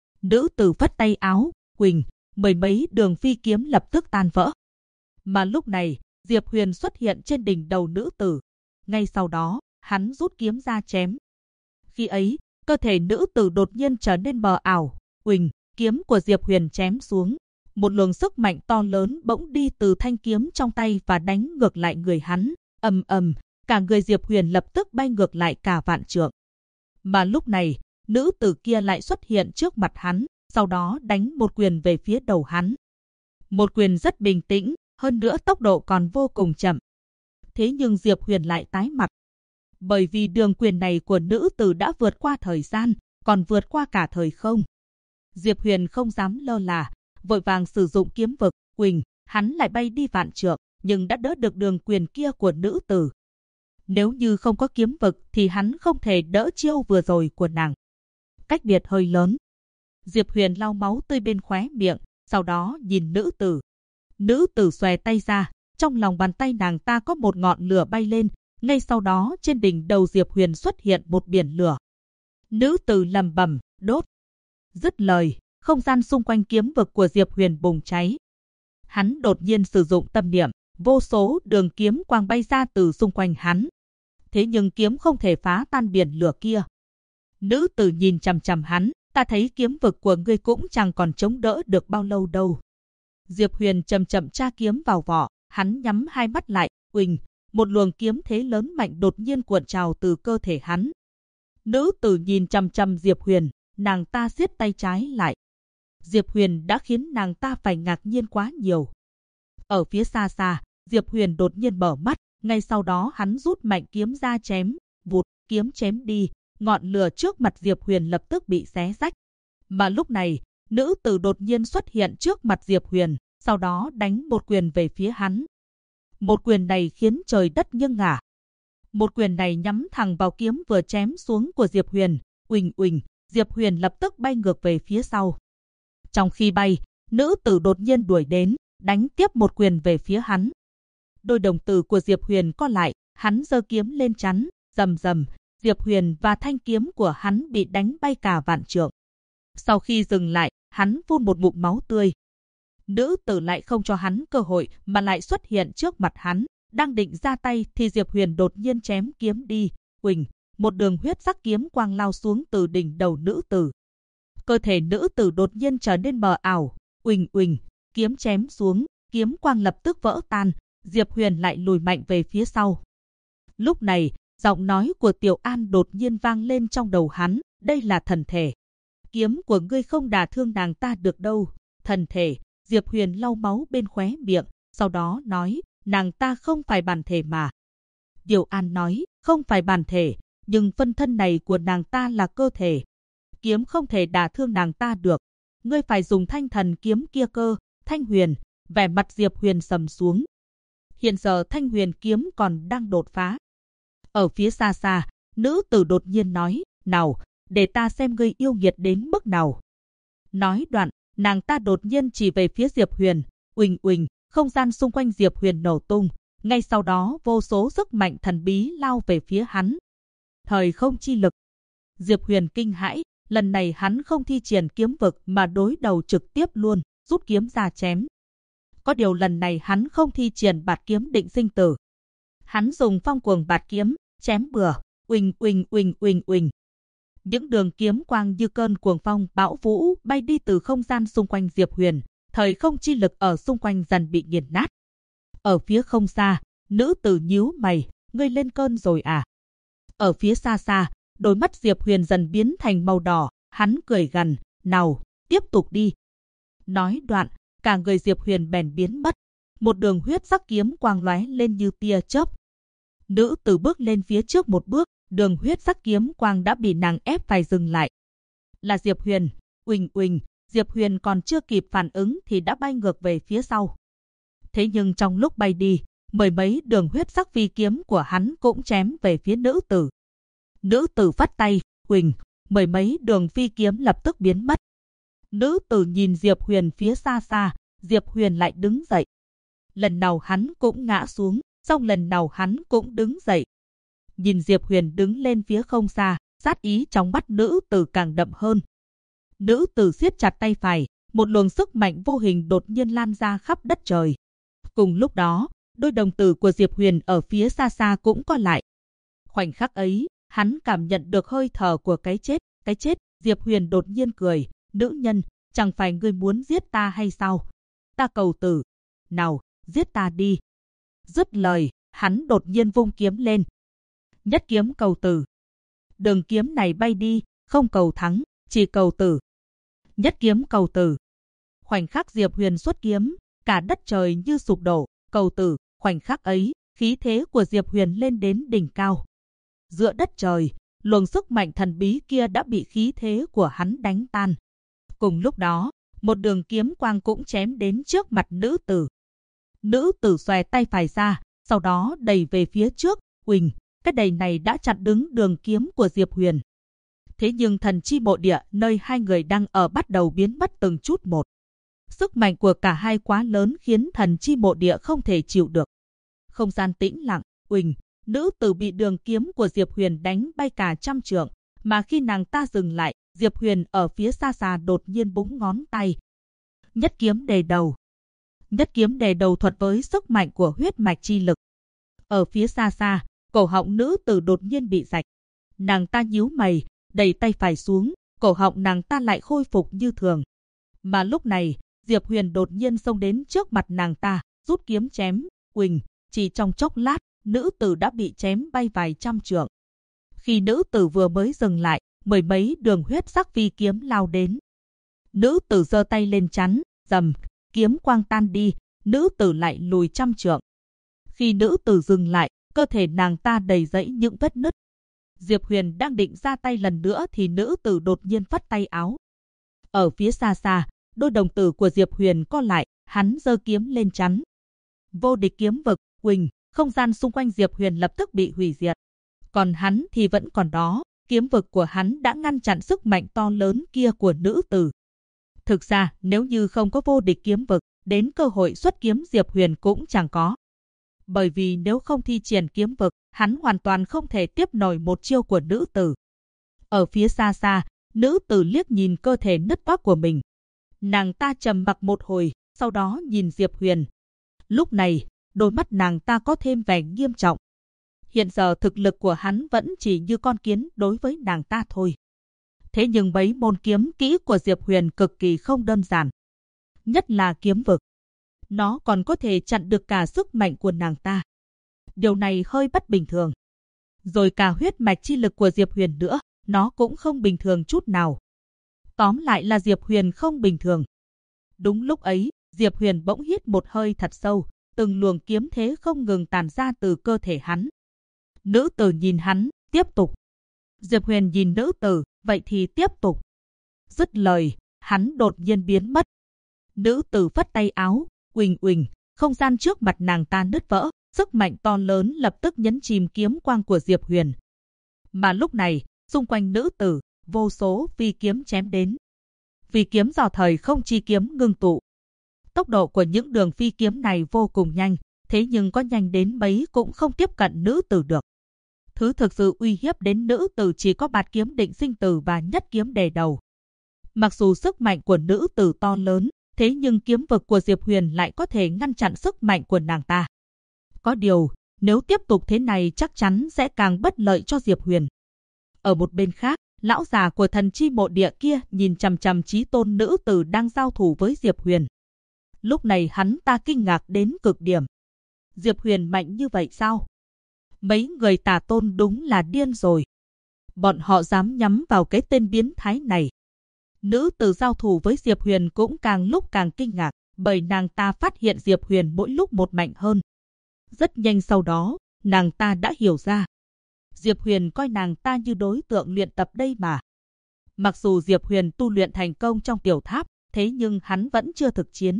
Nữ tử phất tay áo, quỳnh, mười mấy đường phi kiếm lập tức tan vỡ. Mà lúc này, Diệp Huyền xuất hiện trên đỉnh đầu nữ tử. Ngay sau đó, hắn rút kiếm ra chém. Khi ấy, cơ thể nữ tử đột nhiên trở nên mờ ảo. Quỳnh, kiếm của Diệp Huyền chém xuống. Một luồng sức mạnh to lớn bỗng đi từ thanh kiếm trong tay và đánh ngược lại người hắn. Ầm ầm, cả người Diệp Huyền lập tức bay ngược lại cả vạn trượng. Mà lúc này, nữ tử kia lại xuất hiện trước mặt hắn, sau đó đánh một quyền về phía đầu hắn. Một quyền rất bình tĩnh, hơn nữa tốc độ còn vô cùng chậm. Thế nhưng Diệp Huyền lại tái mặt. Bởi vì đường quyền này của nữ tử đã vượt qua thời gian, còn vượt qua cả thời không. Diệp Huyền không dám lơ là, vội vàng sử dụng kiếm vực, quỳnh, hắn lại bay đi vạn trượng, nhưng đã đỡ được đường quyền kia của nữ tử. Nếu như không có kiếm vực thì hắn không thể đỡ chiêu vừa rồi của nàng. Cách biệt hơi lớn. Diệp Huyền lau máu tươi bên khóe miệng, sau đó nhìn nữ tử. Nữ tử xòe tay ra, trong lòng bàn tay nàng ta có một ngọn lửa bay lên, ngay sau đó trên đỉnh đầu Diệp Huyền xuất hiện một biển lửa. Nữ tử lẩm bẩm, đốt. Dứt lời, không gian xung quanh kiếm vực của Diệp Huyền bùng cháy. Hắn đột nhiên sử dụng tâm niệm, vô số đường kiếm quang bay ra từ xung quanh hắn. Thế nhưng kiếm không thể phá tan biển lửa kia. Nữ tử nhìn chằm chằm hắn, ta thấy kiếm vực của ngươi cũng chẳng còn chống đỡ được bao lâu đâu. Diệp Huyền chậm chậm tra kiếm vào vỏ, hắn nhắm hai mắt lại, uỳnh, một luồng kiếm thế lớn mạnh đột nhiên cuộn trào từ cơ thể hắn. Nữ tử nhìn chằm chằm Diệp Huyền, nàng ta siết tay trái lại. Diệp Huyền đã khiến nàng ta phải ngạc nhiên quá nhiều. Ở phía xa xa, Diệp Huyền đột nhiên mở mắt, ngay sau đó hắn rút mạnh kiếm ra chém, vụt, kiếm chém đi, ngọn lửa trước mặt Diệp Huyền lập tức bị xé rách. Mà lúc này, nữ tử đột nhiên xuất hiện trước mặt Diệp Huyền, sau đó đánh một quyền về phía hắn. Một quyền này khiến trời đất nghiêng ngả. Một quyền này nhắm thẳng vào kiếm vừa chém xuống của Diệp Huyền, uỳnh uỳnh, Diệp Huyền lập tức bay ngược về phía sau. Trong khi bay, nữ tử đột nhiên đuổi đến, đánh tiếp một quyền về phía hắn. Đôi đồng tử của Diệp Huyền co lại, hắn giơ kiếm lên chắn, rầm rầm, Diệp Huyền và thanh kiếm của hắn bị đánh bay cả vạn trượng. Sau khi dừng lại, hắn phun một ngụm máu tươi. Nữ tử lại không cho hắn cơ hội mà lại xuất hiện trước mặt hắn, đang định ra tay thì Diệp Huyền đột nhiên chém kiếm đi, uỳnh, một đường huyết sắc kiếm quang lao xuống từ đỉnh đầu nữ tử. Cơ thể nữ tử đột nhiên trở nên mờ ảo, uỳnh uỳnh, kiếm chém xuống, kiếm quang lập tức vỡ tan, Diệp Huyền lại lùi mạnh về phía sau. Lúc này, giọng nói của Tiểu An đột nhiên vang lên trong đầu hắn, đây là thần thể. Kiếm của ngươi không đả thương nàng ta được đâu. Thần thể, Diệp Huyền lau máu bên khóe miệng, sau đó nói, nàng ta không phải bản thể mà. Tiểu An nói, không phải bản thể, nhưng phân thân này của nàng ta là cơ thể. Kiếm không thể đả thương nàng ta được. Ngươi phải dùng thanh thần kiếm kia cơ, Thanh Huyền. Vẻ mặt Diệp Huyền sầm xuống. Hiện giờ Thanh Huyền kiếm còn đang đột phá. Ở phía xa xa, nữ tử đột nhiên nói, nào, để ta xem ngươi yêu nghiệt đến mức nào. Nói đoạn, nàng ta đột nhiên chỉ về phía Diệp Huyền, uỳnh uỳnh, không gian xung quanh Diệp Huyền nổ tung. Ngay sau đó vô số sức mạnh thần bí lao về phía hắn. Thời không chi lực. Diệp Huyền kinh hãi, lần này hắn không thi triển kiếm vực mà đối đầu trực tiếp luôn, rút kiếm ra chém. Có điều lần này hắn không thi triển bạt kiếm định sinh tử. Hắn dùng phong cuồng bạt kiếm, chém bừa, uỳnh uỳnh uỳnh uỳnh uỳnh. Những đường kiếm quang như cơn cuồng phong bão vũ bay đi từ không gian xung quanh Diệp Huyền, thời không chi lực ở xung quanh dần bị nghiền nát. Ở phía không xa, nữ tử nhíu mày, ngươi lên cơn rồi à? Ở phía xa xa, đôi mắt Diệp Huyền dần biến thành màu đỏ, hắn cười gằn, nào, tiếp tục đi. Nói đoạn, cả người Diệp Huyền bèn biến mất, một đường huyết sắc kiếm quang lóe lên như tia chớp. Nữ tử bước lên phía trước một bước, đường huyết sắc kiếm quang đã bị nàng ép phải dừng lại. Là Diệp Huyền, uỳnh uỳnh, Diệp Huyền còn chưa kịp phản ứng thì đã bay ngược về phía sau. Thế nhưng trong lúc bay đi, mười mấy đường huyết sắc phi kiếm của hắn cũng chém về phía nữ tử. Nữ tử vắt tay, huỳnh, mười mấy đường phi kiếm lập tức biến mất. Nữ tử nhìn Diệp Huyền phía xa xa, Diệp Huyền lại đứng dậy. Lần nào hắn cũng ngã xuống, xong lần nào hắn cũng đứng dậy. Nhìn Diệp Huyền đứng lên phía không xa, sát ý trong mắt nữ tử càng đậm hơn. Nữ tử siết chặt tay phải, một luồng sức mạnh vô hình đột nhiên lan ra khắp đất trời. Cùng lúc đó, đôi đồng tử của Diệp Huyền ở phía xa xa cũng co lại. Khoảnh khắc ấy, hắn cảm nhận được hơi thở của cái chết, Diệp Huyền đột nhiên cười, nữ nhân, chẳng phải ngươi muốn giết ta hay sao? Ta cầu tử, nào, giết ta đi. Dứt lời, hắn đột nhiên vung kiếm lên. Nhất kiếm cầu tử. Đường kiếm này bay đi, không cầu thắng, chỉ cầu tử. Nhất kiếm cầu tử. Khoảnh khắc Diệp Huyền xuất kiếm, cả đất trời như sụp đổ, cầu tử, khoảnh khắc ấy, khí thế của Diệp Huyền lên đến đỉnh cao. Giữa đất trời, luồng sức mạnh thần bí kia đã bị khí thế của hắn đánh tan. Cùng lúc đó, một đường kiếm quang cũng chém đến trước mặt nữ tử. Nữ tử xòe tay phải ra, sau đó đẩy về phía trước, uỳnh, cái đẩy này đã chặn đứng đường kiếm của Diệp Huyền. Thế nhưng thần chi mộ địa nơi hai người đang ở bắt đầu biến mất từng chút một. Sức mạnh của cả hai quá lớn khiến thần chi mộ địa không thể chịu được. Không gian tĩnh lặng, uỳnh, nữ tử bị đường kiếm của Diệp Huyền đánh bay cả trăm trượng, mà khi nàng ta dừng lại, Diệp Huyền ở phía xa xa đột nhiên búng ngón tay. Nhất kiếm đề đầu. Nhất kiếm đề đầu thuật với sức mạnh của huyết mạch chi lực. Ở phía xa xa, cổ họng nữ tử đột nhiên bị rạch. Nàng ta nhíu mày, đẩy tay phải xuống, cổ họng nàng ta lại khôi phục như thường. Mà lúc này, Diệp Huyền đột nhiên xông đến trước mặt nàng ta, rút kiếm chém, uỳnh, chỉ trong chốc lát, nữ tử đã bị chém bay vài trăm trượng. Khi nữ tử vừa mới dừng lại, mười mấy đường huyết sắc phi kiếm lao đến. Nữ tử giơ tay lên chắn, rầm, kiếm quang tan đi, nữ tử lại lùi trăm trượng. Khi nữ tử dừng lại, cơ thể nàng ta đầy rẫy những vết nứt. Diệp Huyền đang định ra tay lần nữa thì nữ tử đột nhiên phất tay áo. Ở phía xa xa, đôi đồng tử của Diệp Huyền co lại, hắn giơ kiếm lên chắn. Vô địch kiếm vực, uỳnh, không gian xung quanh Diệp Huyền lập tức bị hủy diệt. Còn hắn thì vẫn còn đó, kiếm vực của hắn đã ngăn chặn sức mạnh to lớn kia của nữ tử. Thực ra, nếu như không có vô địch kiếm vực, đến cơ hội xuất kiếm Diệp Huyền cũng chẳng có. Bởi vì nếu không thi triển kiếm vực, hắn hoàn toàn không thể tiếp nổi một chiêu của nữ tử. Ở phía xa xa, nữ tử liếc nhìn cơ thể nứt toác của mình. Nàng ta trầm mặc một hồi, sau đó nhìn Diệp Huyền. Lúc này, đôi mắt nàng ta có thêm vẻ nghiêm trọng. Hiện giờ thực lực của hắn vẫn chỉ như con kiến đối với nàng ta thôi. Thế nhưng mấy môn kiếm kỹ của Diệp Huyền cực kỳ không đơn giản. Nhất là kiếm vực. Nó còn có thể chặn được cả sức mạnh của nàng ta. Điều này hơi bất bình thường. Rồi cả huyết mạch chi lực của Diệp Huyền nữa, nó cũng không bình thường chút nào. Tóm lại là Diệp Huyền không bình thường. Đúng lúc ấy, Diệp Huyền bỗng hít một hơi thật sâu, từng luồng kiếm thế không ngừng tàn ra từ cơ thể hắn. Nữ tử nhìn hắn, tiếp tục. Diệp Huyền nhìn nữ tử, vậy thì tiếp tục. Dứt lời, hắn đột nhiên biến mất. Nữ tử phất tay áo, uỳnh uỳnh, không gian trước mặt nàng ta nứt vỡ, sức mạnh to lớn lập tức nhấn chìm kiếm quang của Diệp Huyền. Mà lúc này, xung quanh nữ tử, vô số phi kiếm chém đến. Phi kiếm do thời không chi kiếm ngưng tụ. Tốc độ của những đường phi kiếm này vô cùng nhanh, thế nhưng có nhanh đến mấy cũng không tiếp cận nữ tử được. Thứ thực sự uy hiếp đến nữ tử chỉ có bạt kiếm định sinh tử và nhất kiếm đề đầu. Mặc dù sức mạnh của nữ tử to lớn, thế nhưng kiếm vực của Diệp Huyền lại có thể ngăn chặn sức mạnh của nàng ta. Có điều, nếu tiếp tục thế này chắc chắn sẽ càng bất lợi cho Diệp Huyền. Ở một bên khác, lão già của thần chi mộ địa kia nhìn chằm chằm chí tôn nữ tử đang giao thủ với Diệp Huyền. Lúc này hắn ta kinh ngạc đến cực điểm. Diệp Huyền mạnh như vậy sao? Mấy người tà tôn đúng là điên rồi. Bọn họ dám nhắm vào cái tên biến thái này. Nữ tử giao thủ với Diệp Huyền cũng càng lúc càng kinh ngạc, bởi nàng ta phát hiện Diệp Huyền mỗi lúc một mạnh hơn. Rất nhanh sau đó, nàng ta đã hiểu ra. Diệp Huyền coi nàng ta như đối tượng luyện tập đây mà. Mặc dù Diệp Huyền tu luyện thành công trong tiểu tháp, thế nhưng hắn vẫn chưa thực chiến.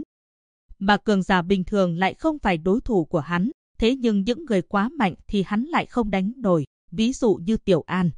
Mà cường giả bình thường lại không phải đối thủ của hắn, thế nhưng những người quá mạnh thì hắn lại không đánh nổi, ví dụ như Tiểu An.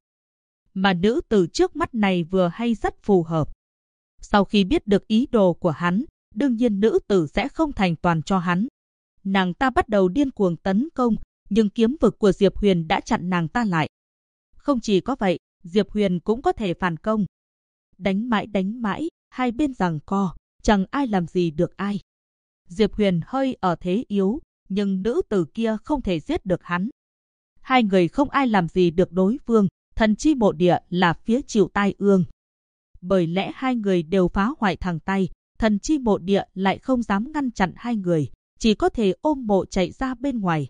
Mà nữ tử trước mắt này vừa hay rất phù hợp. Sau khi biết được ý đồ của hắn, đương nhiên nữ tử sẽ không thành toàn cho hắn. Nàng ta bắt đầu điên cuồng tấn công, nhưng kiếm vực của Diệp Huyền đã chặn nàng ta lại. Không chỉ có vậy, Diệp Huyền cũng có thể phản công. Đánh mãi, hai bên giằng co, chẳng ai làm gì được ai. Diệp Huyền hơi ở thế yếu, nhưng nữ tử kia không thể giết được hắn. Hai người không ai làm gì được đối phương, thần chi mộ địa là phía chịu tai ương. Bởi lẽ hai người đều phá hoại thẳng tay, thần chi mộ địa lại không dám ngăn chặn hai người, chỉ có thể ôm mộ chạy ra bên ngoài.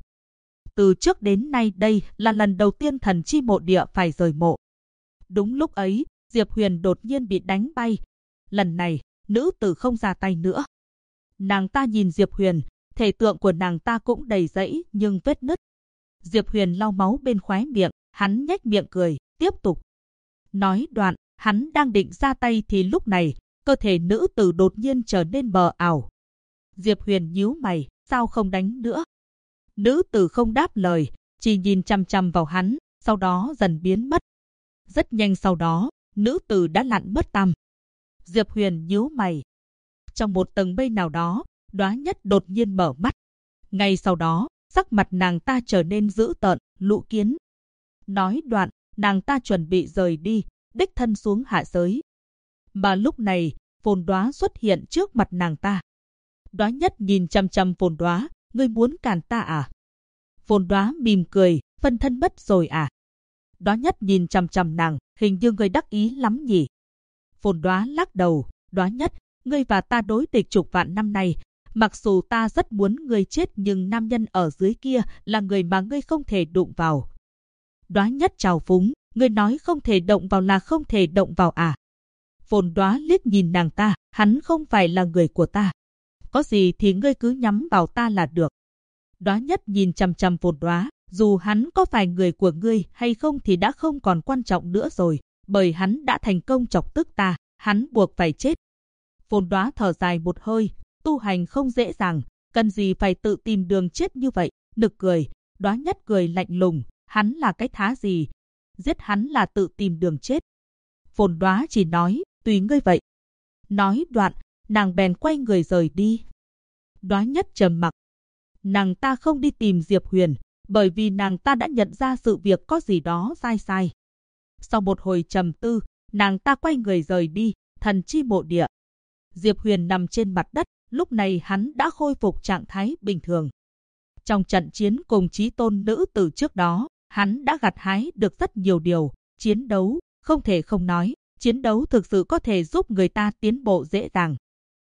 Từ trước đến nay đây là lần đầu tiên thần chi mộ địa phải rời mộ. Đúng lúc ấy, Diệp Huyền đột nhiên bị đánh bay. Lần này, nữ tử không ra tay nữa. Nàng ta nhìn Diệp Huyền, thể tượng của nàng ta cũng đầy rẫy nhưng vết nứt. Diệp Huyền lau máu bên khóe miệng, hắn nhếch miệng cười, tiếp tục. Nói đoạn, hắn đang định ra tay thì lúc này, cơ thể nữ tử đột nhiên trở nên mờ ảo. Diệp Huyền nhíu mày, sao không đánh nữa? Nữ tử không đáp lời, chỉ nhìn chằm chằm vào hắn, sau đó dần biến mất. Rất nhanh sau đó, nữ tử đã lặn mất tăm. Diệp Huyền nhíu mày. Trong một tầng mây nào đó, Đóa Nhất đột nhiên mở mắt. Ngay sau đó, sắc mặt nàng ta trở nên dữ tợn, Lũ Kiến. Nói đoạn, nàng ta chuẩn bị rời đi, đích thân xuống hạ giới. Mà lúc này, Phồn Đóa xuất hiện trước mặt nàng ta. Đóa Nhất nhìn chằm chằm Phồn Đóa, ngươi muốn cản ta à? Phồn Đóa mỉm cười, phân thân mất rồi à? Đóa Nhất nhìn chằm chằm nàng, hình như ngươi đắc ý lắm nhỉ? Phồn Đóa lắc đầu, Đóa Nhất, ngươi và ta đối địch chục vạn năm nay, mặc dù ta rất muốn ngươi chết nhưng nam nhân ở dưới kia là người mà ngươi không thể đụng vào. Đóa Nhất trào phúng, ngươi nói không thể động vào là không thể động vào à? Phồn Đóa liếc nhìn nàng ta, hắn không phải là người của ta. Có gì thì ngươi cứ nhắm vào ta là được. Đóa Nhất nhìn chằm chằm Phồn Đóa, dù hắn có phải người của ngươi hay không thì đã không còn quan trọng nữa rồi, bởi hắn đã thành công chọc tức ta, hắn buộc phải chết. Phồn Đóa thở dài một hơi, tu hành không dễ dàng, cần gì phải tự tìm đường chết như vậy, nực cười. Đóa Nhất cười lạnh lùng, hắn là cái thá gì? Giết hắn là tự tìm đường chết. Phồn Đóa chỉ nói, tùy ngươi vậy. Nói đoạn, nàng bèn quay người rời đi. Đóa Nhất trầm mặc. Nàng ta không đi tìm Diệp Huyền, bởi vì nàng ta đã nhận ra sự việc có gì đó sai. Sau một hồi trầm tư, nàng ta quay người rời đi, thần chi mộ địa. Diệp Huyền nằm trên mặt đất, lúc này hắn đã khôi phục trạng thái bình thường. Trong trận chiến cùng chí tôn nữ tử trước đó, hắn đã gặt hái được rất nhiều điều. Chiến đấu, không thể không nói, chiến đấu thực sự có thể giúp người ta tiến bộ dễ dàng.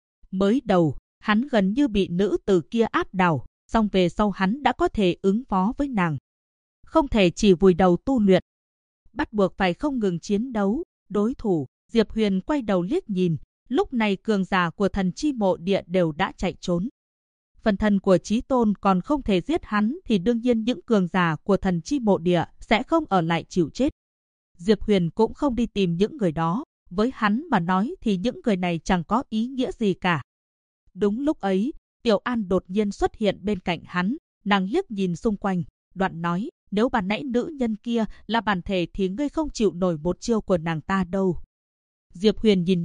Mới đầu, hắn gần như bị nữ tử kia áp đảo, song về sau hắn đã có thể ứng phó với nàng. Không thể chỉ vùi đầu tu luyện, bắt buộc phải không ngừng chiến đấu. Đối thủ, Diệp Huyền quay đầu liếc nhìn, lúc này cường giả của thần chi mộ địa đều đã chạy trốn. Phần thân của chí tôn còn không thể giết hắn thì đương nhiên những cường giả của thần chi mộ địa sẽ không ở lại chịu chết. Diệp Huyền cũng không đi tìm những người đó, với hắn mà nói thì những người này chẳng có ý nghĩa gì cả. Đúng lúc ấy, Tiểu An đột nhiên xuất hiện bên cạnh hắn, nàng liếc nhìn xung quanh, đoạn nói, nếu ban nãy nữ nhân kia là bản thể thì ngươi không chịu nổi một chiêu của nàng ta đâu. Diệp Huyền nhìn nàng,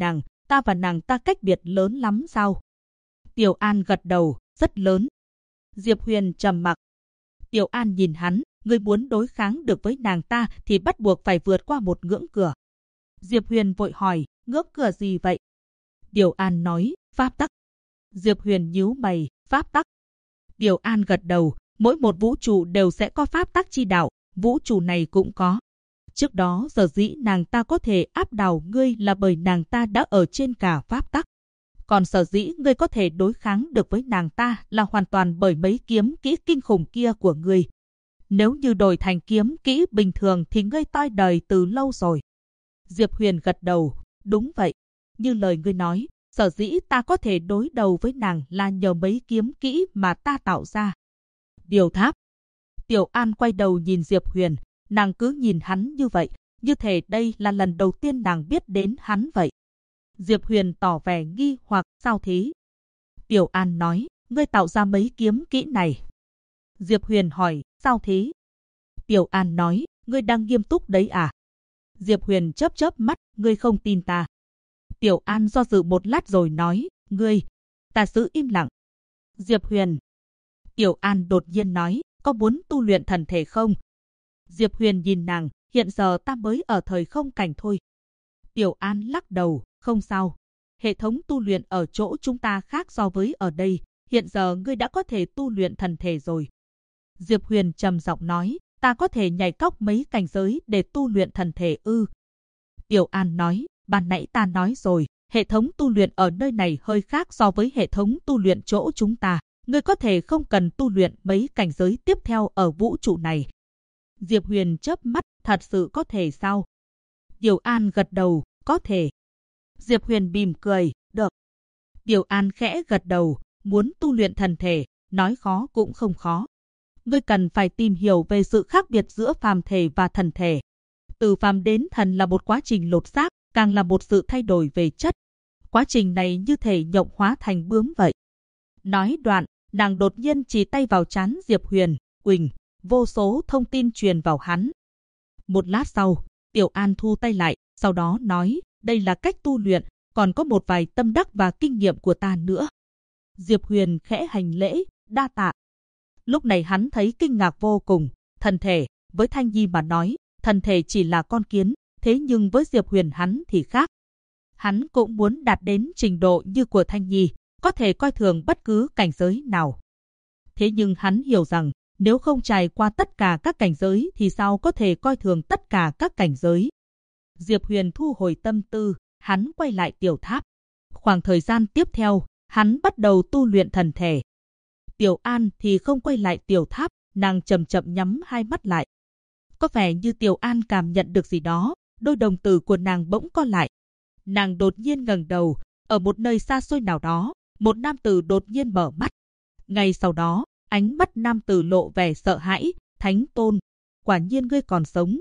ta và nàng ta cách biệt lớn lắm sao? Tiểu An gật đầu, rất lớn. Diệp Huyền trầm mặc. Tiểu An nhìn hắn, ngươi muốn đối kháng được với nàng ta thì bắt buộc phải vượt qua một ngưỡng cửa. Diệp Huyền vội hỏi, ngưỡng cửa gì vậy? Tiểu An nói, pháp tắc. Diệp Huyền nhíu mày, pháp tắc. Tiểu An gật đầu, mỗi một vũ trụ đều sẽ có pháp tắc chi đạo, vũ trụ này cũng có. Trước đó sở dĩ nàng ta có thể áp đảo ngươi là bởi nàng ta đã ở trên cả pháp tắc. Còn sở dĩ ngươi có thể đối kháng được với nàng ta là hoàn toàn bởi mấy kiếm kỹ kinh khủng kia của ngươi. Nếu như đổi thành kiếm kỹ bình thường thì ngươi toi đời từ lâu rồi. Diệp Huyền gật đầu, đúng vậy. Như lời ngươi nói, sở dĩ ta có thể đối đầu với nàng là nhờ mấy kiếm kỹ mà ta tạo ra. Điều tháp. Tiểu An quay đầu nhìn Diệp Huyền, nàng cứ nhìn hắn như vậy, như thể đây là lần đầu tiên nàng biết đến hắn vậy. Diệp Huyền tỏ vẻ nghi hoặc, sao thế? Tiểu An nói, ngươi tạo ra mấy kiếm kỹ này. Diệp Huyền hỏi, sao thế? Tiểu An nói, ngươi đang nghiêm túc đấy à? Diệp Huyền chớp chớp mắt, ngươi không tin ta. Tiểu An do dự một lát rồi nói, ngươi, ta giữ im lặng. Diệp Huyền. Tiểu An đột nhiên nói, có muốn tu luyện thần thể không? Diệp Huyền nhìn nàng, hiện giờ ta mới ở thời không cảnh thôi. Tiểu An lắc đầu, không sao. Hệ thống tu luyện ở chỗ chúng ta khác so với ở đây, hiện giờ ngươi đã có thể tu luyện thần thể rồi. Diệp Huyền trầm giọng nói, ta có thể nhảy cóc mấy cảnh giới để tu luyện thần thể ư? Tiểu An nói, ban nãy ta nói rồi, hệ thống tu luyện ở nơi này hơi khác so với hệ thống tu luyện chỗ chúng ta. Ngươi có thể không cần tu luyện mấy cảnh giới tiếp theo ở vũ trụ này. Diệp Huyền chớp mắt, thật sự có thể sao? Tiểu An gật đầu, có thể. Diệp Huyền mỉm cười, được. Tiểu An khẽ gật đầu, muốn tu luyện thần thể, nói khó cũng không khó. Ngươi cần phải tìm hiểu về sự khác biệt giữa phàm thể và thần thể. Từ phàm đến thần là một quá trình lột xác, càng là một sự thay đổi về chất. Quá trình này như thể nhộng hóa thành bướm vậy. Nói đoạn, nàng đột nhiên chỉ tay vào trán Diệp Huyền, uỳnh, vô số thông tin truyền vào hắn. Một lát sau, Tiểu An thu tay lại, sau đó nói, đây là cách tu luyện, còn có một vài tâm đắc và kinh nghiệm của ta nữa. Diệp Huyền khẽ hành lễ, đa tạ. Lúc này hắn thấy kinh ngạc vô cùng, thần thể, với Thanh Nhi mà nói, thần thể chỉ là con kiến, thế nhưng với Diệp Huyền hắn thì khác. Hắn cũng muốn đạt đến trình độ như của Thanh Nhi, có thể coi thường bất cứ cảnh giới nào. Thế nhưng hắn hiểu rằng, nếu không trải qua tất cả các cảnh giới thì sao có thể coi thường tất cả các cảnh giới. Diệp Huyền thu hồi tâm tư, hắn quay lại tiểu tháp. Khoảng thời gian tiếp theo, hắn bắt đầu tu luyện thần thể. Tiểu An thì không quay lại tiểu tháp, nàng chậm chậm nhắm hai mắt lại. Có vẻ như Tiểu An cảm nhận được gì đó, đôi đồng tử của nàng bỗng co lại. Nàng đột nhiên ngẩng đầu, ở một nơi xa xôi nào đó, một nam tử đột nhiên mở mắt. Ngay sau đó, ánh mắt nam tử lộ vẻ sợ hãi, Thánh Tôn, quả nhiên ngươi còn sống.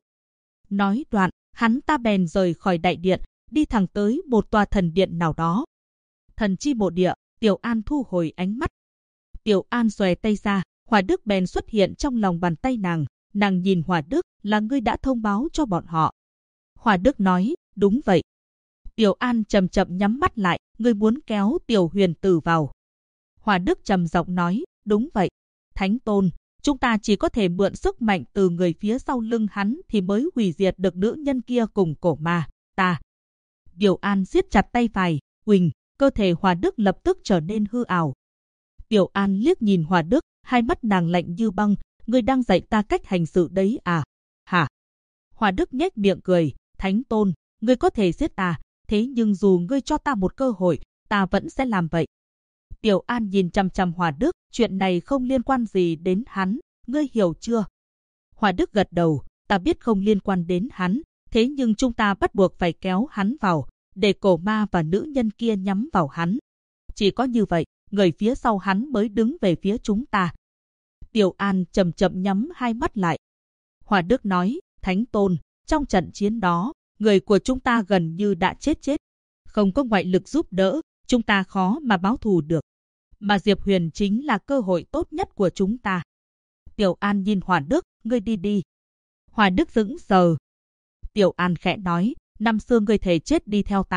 Nói đoạn, hắn ta bèn rời khỏi đại điện, đi thẳng tới một tòa thần điện nào đó. Thần chi mộ địa, Tiểu An thu hồi ánh mắt. Tiểu An xòe tay ra, Hỏa Đức bèn xuất hiện trong lòng bàn tay nàng. Nàng nhìn Hỏa Đức, là ngươi đã thông báo cho bọn họ. Hỏa Đức nói, đúng vậy. Tiểu An chậm chậm nhắm mắt lại, ngươi muốn kéo Tiểu Huyền Tử vào. Hỏa Đức trầm giọng nói, đúng vậy. Thánh Tôn, chúng ta chỉ có thể mượn sức mạnh từ người phía sau lưng hắn thì mới hủy diệt được nữ nhân kia cùng cổ ma, ta. Tiểu An siết chặt tay phải, huỳnh, cơ thể Hỏa Đức lập tức trở nên hư ảo. Tiểu An liếc nhìn Hỏa Đức, hai mắt nàng lạnh như băng, ngươi đang dạy ta cách hành sự đấy à? Hả? Hỏa Đức nhếch miệng cười, Thánh Tôn, ngươi có thể giết ta, thế nhưng dù ngươi cho ta một cơ hội, ta vẫn sẽ làm vậy. Tiểu An nhìn chằm chằm Hỏa Đức, chuyện này không liên quan gì đến hắn, ngươi hiểu chưa? Hỏa Đức gật đầu, ta biết không liên quan đến hắn, thế nhưng chúng ta bắt buộc phải kéo hắn vào, để cổ ma và nữ nhân kia nhắm vào hắn. Chỉ có như vậy, người phía sau hắn mới đứng về phía chúng ta. Tiểu An chậm chậm nhắm hai mắt lại. Hỏa Đức nói, Thánh Tôn, trong trận chiến đó, người của chúng ta gần như đã chết. Không có ngoại lực giúp đỡ, chúng ta khó mà báo thù được. Mà Diệp Huyền chính là cơ hội tốt nhất của chúng ta. Tiểu An nhìn Hỏa Đức, ngươi đi đi. Hỏa Đức sững sờ. Tiểu An khẽ nói, năm xưa ngươi thề chết đi theo ta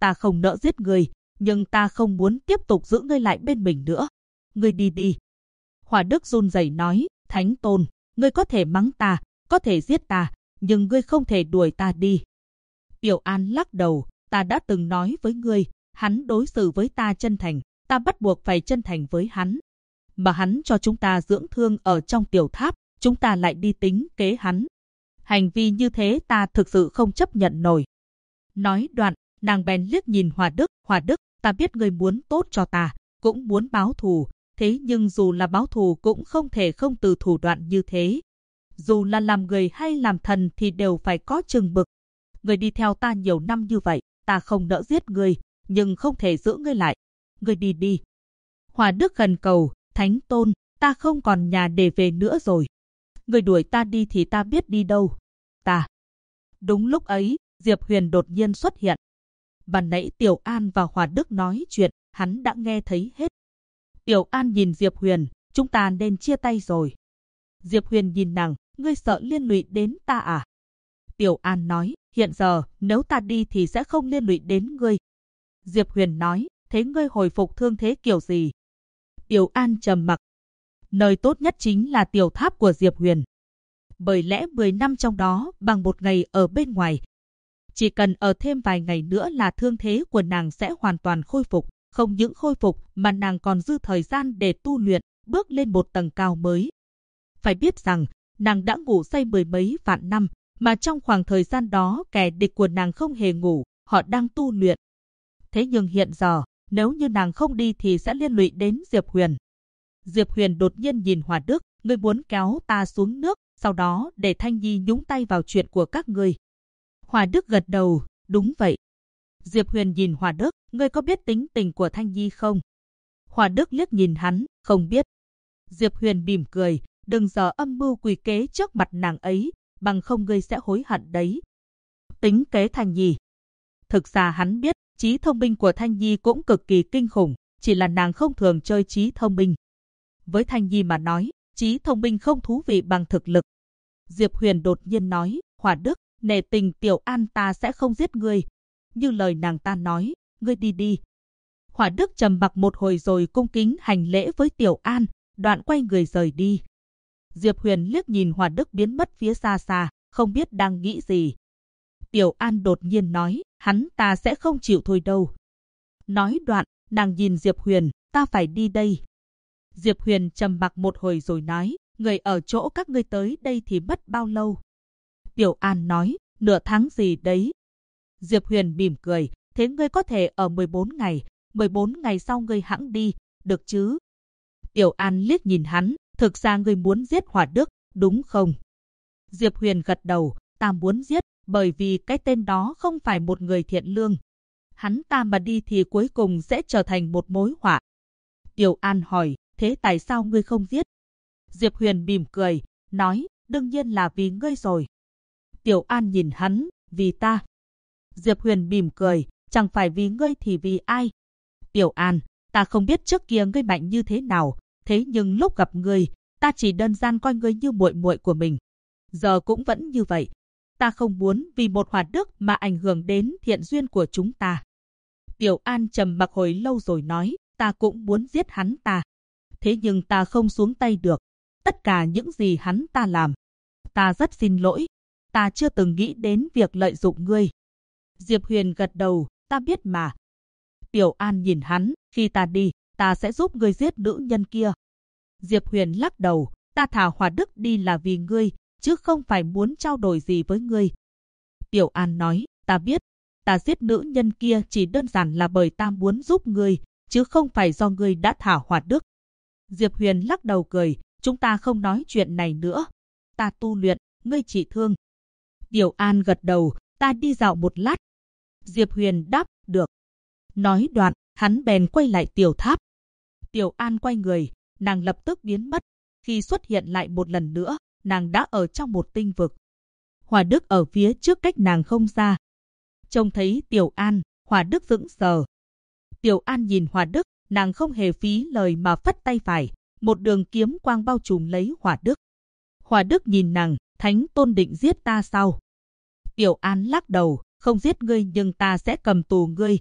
ta không nỡ giết ngươi, nhưng ta không muốn tiếp tục giữ ngươi lại bên mình nữa. Ngươi đi đi. Hỏa Đức run rẩy nói, Thánh Tôn, ngươi có thể mắng ta, có thể giết ta, nhưng ngươi không thể đuổi ta đi. Tiểu An lắc đầu, ta đã từng nói với ngươi, hắn đối xử với ta chân thành, ta bắt buộc phải chân thành với hắn. Mà hắn cho chúng ta dưỡng thương ở trong tiểu tháp, chúng ta lại đi tính kế hắn. Hành vi như thế ta thực sự không chấp nhận nổi. Nói đoạn, nàng bèn liếc nhìn Hỏa Đức, ta biết ngươi muốn tốt cho ta, cũng muốn báo thù, thế nhưng dù là báo thù cũng không thể không từ thủ đoạn như thế. Dù là làm người hay làm thần thì đều phải có chừng mực. Ngươi đi theo ta nhiều năm như vậy, ta không nỡ giết ngươi, nhưng không thể giữ ngươi lại. Ngươi đi đi. Hỏa Đức khẩn cầu, Thánh Tôn, ta không còn nhà để về nữa rồi. Ngươi đuổi ta đi thì ta biết đi đâu. Ta. Đúng lúc ấy, Diệp Huyền đột nhiên xuất hiện. Ban nãy Tiểu An và Hỏa Đức nói chuyện, hắn đã nghe thấy hết. Tiểu An nhìn Diệp Huyền, chúng ta nên chia tay rồi. Diệp Huyền nhìn nàng, ngươi sợ liên lụy đến ta à? Tiểu An nói, hiện giờ, nếu ta đi thì sẽ không liên lụy đến ngươi. Diệp Huyền nói, thế ngươi hồi phục thương thế kiểu gì? Tiểu An trầm mặc. Nơi tốt nhất chính là tiểu tháp của Diệp Huyền. Bởi lẽ 10 năm trong đó bằng một ngày ở bên ngoài. Chỉ cần ở thêm vài ngày nữa là thương thế của nàng sẽ hoàn toàn khôi phục. Không những khôi phục mà nàng còn dư thời gian để tu luyện, bước lên một tầng cao mới. Phải biết rằng, nàng đã ngủ say 10 mấy vạn năm, mà trong khoảng thời gian đó kẻ địch của nàng không hề ngủ, họ đang tu luyện. Thế nhưng hiện giờ, nếu như nàng không đi thì sẽ liên lụy đến Diệp Huyền. Diệp Huyền đột nhiên nhìn Hỏa Đức, ngươi muốn kéo ta xuống nước, sau đó để Thanh Nhi nhúng tay vào chuyện của các ngươi. Hỏa Đức gật đầu, đúng vậy. Diệp Huyền nhìn Hỏa Đức, ngươi có biết tính tình của Thanh Nhi không? Hỏa Đức liếc nhìn hắn, không biết. Diệp Huyền mỉm cười, đừng giờ âm mưu quỷ kế trước mặt nàng ấy, bằng không ngươi sẽ hối hận đấy. Tính kế Thanh Nhi. Thực ra hắn biết, trí thông minh của Thanh Nhi cũng cực kỳ kinh khủng, chỉ là nàng không thường chơi trí thông minh. Với Thanh Nhi mà nói, trí thông minh không thú vị bằng thực lực. Diệp Huyền đột nhiên nói, Hỏa Đức, nể tình Tiểu An ta sẽ không giết ngươi. Như lời nàng ta nói, ngươi đi đi. Hỏa Đức trầm mặc một hồi rồi cung kính hành lễ với Tiểu An, đoạn quay người rời đi. Diệp Huyền liếc nhìn Hỏa Đức biến mất phía xa xa, không biết đang nghĩ gì. Tiểu An đột nhiên nói, hắn ta sẽ không chịu thôi đâu. Nói đoạn, nàng nhìn Diệp Huyền, ta phải đi đây. Diệp Huyền trầm mặc một hồi rồi nói, người ở chỗ các ngươi tới đây thì mất bao lâu? Tiểu An nói, nửa tháng gì đấy. Diệp Huyền mỉm cười, thế ngươi có thể ở 14 ngày, 14 ngày sau ngươi hẵng đi, được chứ? Tiểu An liếc nhìn hắn, thực ra ngươi muốn giết Hỏa Đức, đúng không? Diệp Huyền gật đầu, ta muốn giết, bởi vì cái tên đó không phải một người thiện lương. Hắn ta mà đi thì cuối cùng sẽ trở thành một mối họa. Tiểu An hỏi, thế tại sao ngươi không giết? Diệp Huyền mỉm cười, nói, đương nhiên là vì ngươi rồi. Tiểu An nhìn hắn, vì ta. Diệp Huyền mỉm cười, chẳng phải vì ngươi thì vì ai? Tiểu An, ta không biết trước kia ngươi mạnh như thế nào, thế nhưng lúc gặp ngươi, ta chỉ đơn giản coi ngươi như muội muội của mình. Giờ cũng vẫn như vậy. Ta không muốn vì một Hỏa Đức mà ảnh hưởng đến thiện duyên của chúng ta. Tiểu An trầm mặc hồi lâu rồi nói, ta cũng muốn giết hắn ta. Thế nhưng ta không xuống tay được. Tất cả những gì hắn ta làm. Ta rất xin lỗi. Ta chưa từng nghĩ đến việc lợi dụng ngươi. Diệp Huyền gật đầu, ta biết mà. Tiểu An nhìn hắn, khi ta đi, ta sẽ giúp ngươi giết nữ nhân kia. Diệp Huyền lắc đầu, ta thả Hỏa Đức đi là vì ngươi, chứ không phải muốn trao đổi gì với ngươi. Tiểu An nói, ta biết, ta giết nữ nhân kia chỉ đơn giản là bởi ta muốn giúp ngươi, chứ không phải do ngươi đã thả Hỏa Đức. Diệp Huyền lắc đầu cười, chúng ta không nói chuyện này nữa. Ta tu luyện, ngươi trị thương. Tiểu An gật đầu, ta đi dạo một lát. Diệp Huyền đáp, được. Nói đoạn, hắn bèn quay lại tiểu tháp. Tiểu An quay người, nàng lập tức biến mất. Khi xuất hiện lại một lần nữa, nàng đã ở trong một tinh vực. Hỏa Đức ở phía trước cách nàng không xa. Trông thấy Tiểu An, Hỏa Đức sững sờ. Tiểu An nhìn Hỏa Đức, nàng không hề phí lời mà phất tay phải, một đường kiếm quang bao trùm lấy Hỏa Đức. Hỏa Đức nhìn nàng, Thánh Tôn định giết ta sao? Tiểu An lắc đầu, không giết ngươi nhưng ta sẽ cầm tù ngươi,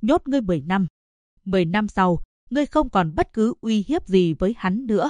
nhốt ngươi 10 năm. 10 năm sau, ngươi không còn bất cứ uy hiếp gì với hắn nữa.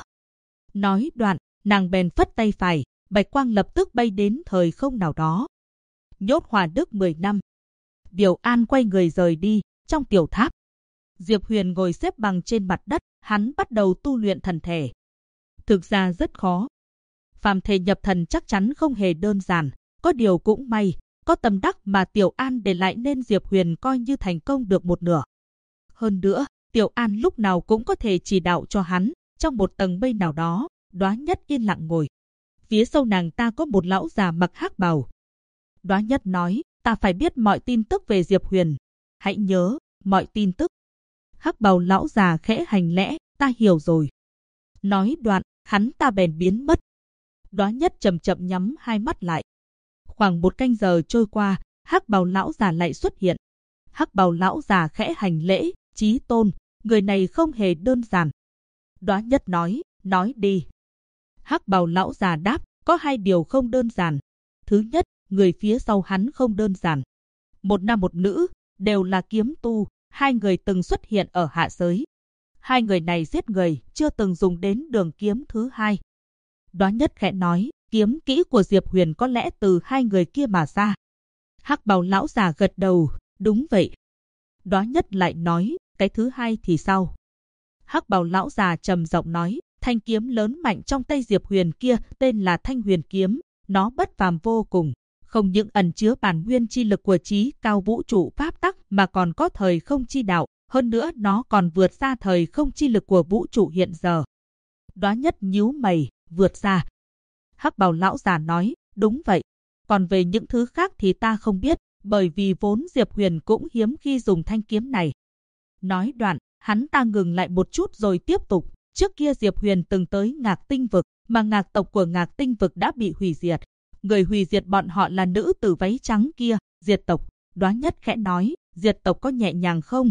Nói đoạn, nàng bèn phất tay phải, bạch quang lập tức bay đến thời không nào đó. Nhốt Hòa Đức 10 năm. Điều An quay người rời đi, trong tiểu tháp. Diệp Huyền ngồi xếp bằng trên mặt đất, hắn bắt đầu tu luyện thần thể. Thực ra rất khó. Phàm thể nhập thần chắc chắn không hề đơn giản, có điều cũng may, có tâm đắc mà Tiểu An để lại nên Diệp Huyền coi như thành công được một nửa. Hơn nữa, Tiểu An lúc nào cũng có thể chỉ đạo cho hắn, trong một tầng mây nào đó, Đóa Nhất yên lặng ngồi. Phía sau nàng ta có một lão già mặc hắc bào. Đóa Nhất nói, ta phải biết mọi tin tức về Diệp Huyền. Hãy nhớ, mọi tin tức. Hắc bào lão già khẽ hành lễ, ta hiểu rồi. Nói đoạn, hắn ta bèn biến mất. Đóa Nhất chậm chậm nhắm hai mắt lại. Khoảng một canh giờ trôi qua, hắc bào lão già lại xuất hiện. Hắc bào lão già khẽ hành lễ, Chí Tôn, người này không hề đơn giản. Đóa Nhất nói đi. Hắc bào lão già đáp, có hai điều không đơn giản. Thứ nhất, người phía sau hắn không đơn giản. Một nam một nữ, đều là kiếm tu, hai người từng xuất hiện ở hạ giới. Hai người này giết người, chưa từng dùng đến đường kiếm thứ hai. Đóa Nhất khẽ nói, kiếm kỹ của Diệp Huyền có lẽ từ hai người kia mà ra. Hắc bào lão già gật đầu, đúng vậy. Đóa Nhất lại nói, cái thứ hai thì sao? Hắc bào lão già trầm giọng nói, thanh kiếm lớn mạnh trong tay Diệp Huyền kia tên là Thanh Huyền kiếm, nó bất phàm vô cùng, không những ẩn chứa bản nguyên chi lực của chí cao vũ trụ pháp tắc mà còn có thời không chi đạo, hơn nữa nó còn vượt xa thời không chi lực của vũ trụ hiện giờ. Đóa Nhất nhíu mày, vượt xa. Hắc bào lão già nói, đúng vậy. Còn về những thứ khác thì ta không biết, bởi vì vốn Diệp Huyền cũng hiếm khi dùng thanh kiếm này. Nói đoạn, hắn ta ngừng lại một chút rồi tiếp tục. Trước kia Diệp Huyền từng tới Ngạc Tinh Vực, mà Ngạc tộc của Ngạc Tinh Vực đã bị hủy diệt. Người hủy diệt bọn họ là nữ tử váy trắng kia, diệt tộc. Đóa Nhất khẽ nói, diệt tộc có nhẹ nhàng không?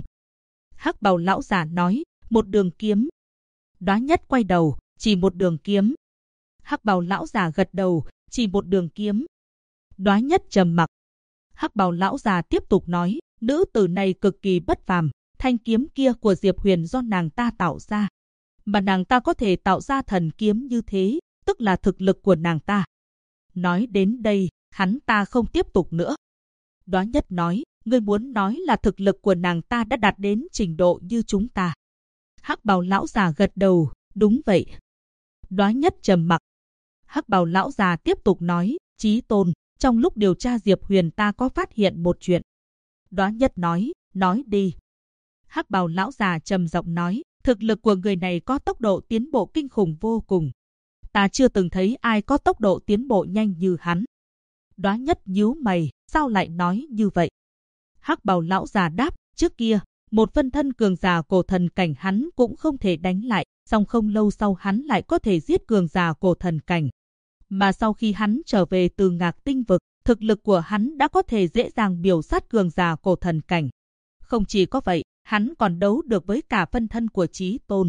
Hắc bào lão già nói, một đường kiếm. Đóa Nhất quay đầu, chỉ một đường kiếm. Hắc bào lão già gật đầu, chỉ một đường kiếm. Đóa Nhất trầm mặc. Hắc bào lão già tiếp tục nói, nữ tử này cực kỳ bất phàm, thanh kiếm kia của Diệp Huyền do nàng ta tạo ra. Mà nàng ta có thể tạo ra thần kiếm như thế, tức là thực lực của nàng ta. Nói đến đây, hắn ta không tiếp tục nữa. Đóa Nhất nói, ngươi muốn nói là thực lực của nàng ta đã đạt đến trình độ như chúng ta. Hắc bào lão già gật đầu, đúng vậy. Đóa Nhất trầm mặc. Hắc bào lão già tiếp tục nói, Chí Tôn, trong lúc điều tra Diệp Huyền ta có phát hiện một chuyện. Đóa Nhất nói đi. Hắc bào lão già trầm giọng nói, thực lực của người này có tốc độ tiến bộ kinh khủng vô cùng. Ta chưa từng thấy ai có tốc độ tiến bộ nhanh như hắn. Đóa Nhất nhíu mày, sao lại nói như vậy? Hắc bào lão già đáp, trước kia, một phân thân cường giả cổ thần cảnh hắn cũng không thể đánh lại, song không lâu sau hắn lại có thể giết cường giả cổ thần cảnh. Mà sau khi hắn trở về từ Ngạc Tinh Vực, thực lực của hắn đã có thể dễ dàng miểu sát cường giả cổ thần cảnh. Không chỉ có vậy, hắn còn đấu được với cả phân thân của Chí Tôn.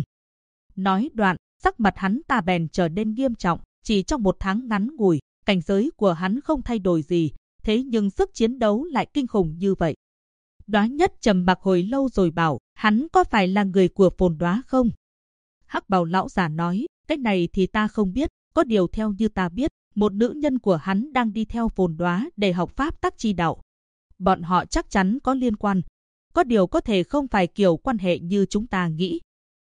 Nói đoạn, sắc mặt hắn ta bèn trở nên nghiêm trọng, chỉ trong một tháng ngắn ngủi, cảnh giới của hắn không thay đổi gì, thế nhưng sức chiến đấu lại kinh khủng như vậy. Đóa Nhất trầm mặc hồi lâu rồi bảo, hắn có phải là người của Phồn Đóa không? Hắc bào lão già nói, cái này thì ta không biết, có điều theo như ta biết, một nữ nhân của hắn đang đi theo Phồn Đóa để học pháp tắc chi đạo. Bọn họ chắc chắn có liên quan, có điều có thể không phải kiểu quan hệ như chúng ta nghĩ.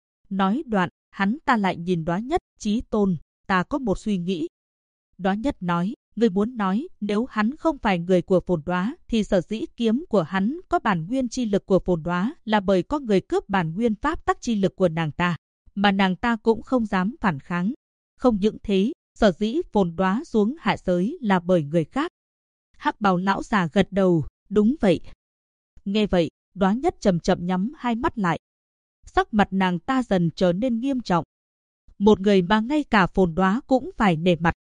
Nói đoạn, hắn ta lại nhìn Đóa Nhất, Chí Tôn, ta có một suy nghĩ. Đóa Nhất nói, người muốn nói nếu hắn không phải người của Phồn Đóa thì sở dĩ kiếm của hắn có bản nguyên chi lực của Phồn Đóa là bởi có người cướp bản nguyên pháp tắc chi lực của nàng ta, mà nàng ta cũng không dám phản kháng. Không những thế, sở dĩ Phồn Đóa xuống hạ giới là bởi người khác. Hắc bào lão già gật đầu, đúng vậy. Nghe vậy, Đóa Nhất chậm chậm nhắm hai mắt lại. Sắc mặt nàng ta dần trở nên nghiêm trọng. Một người mà ngay cả Phồn Đóa cũng phải nể mặt.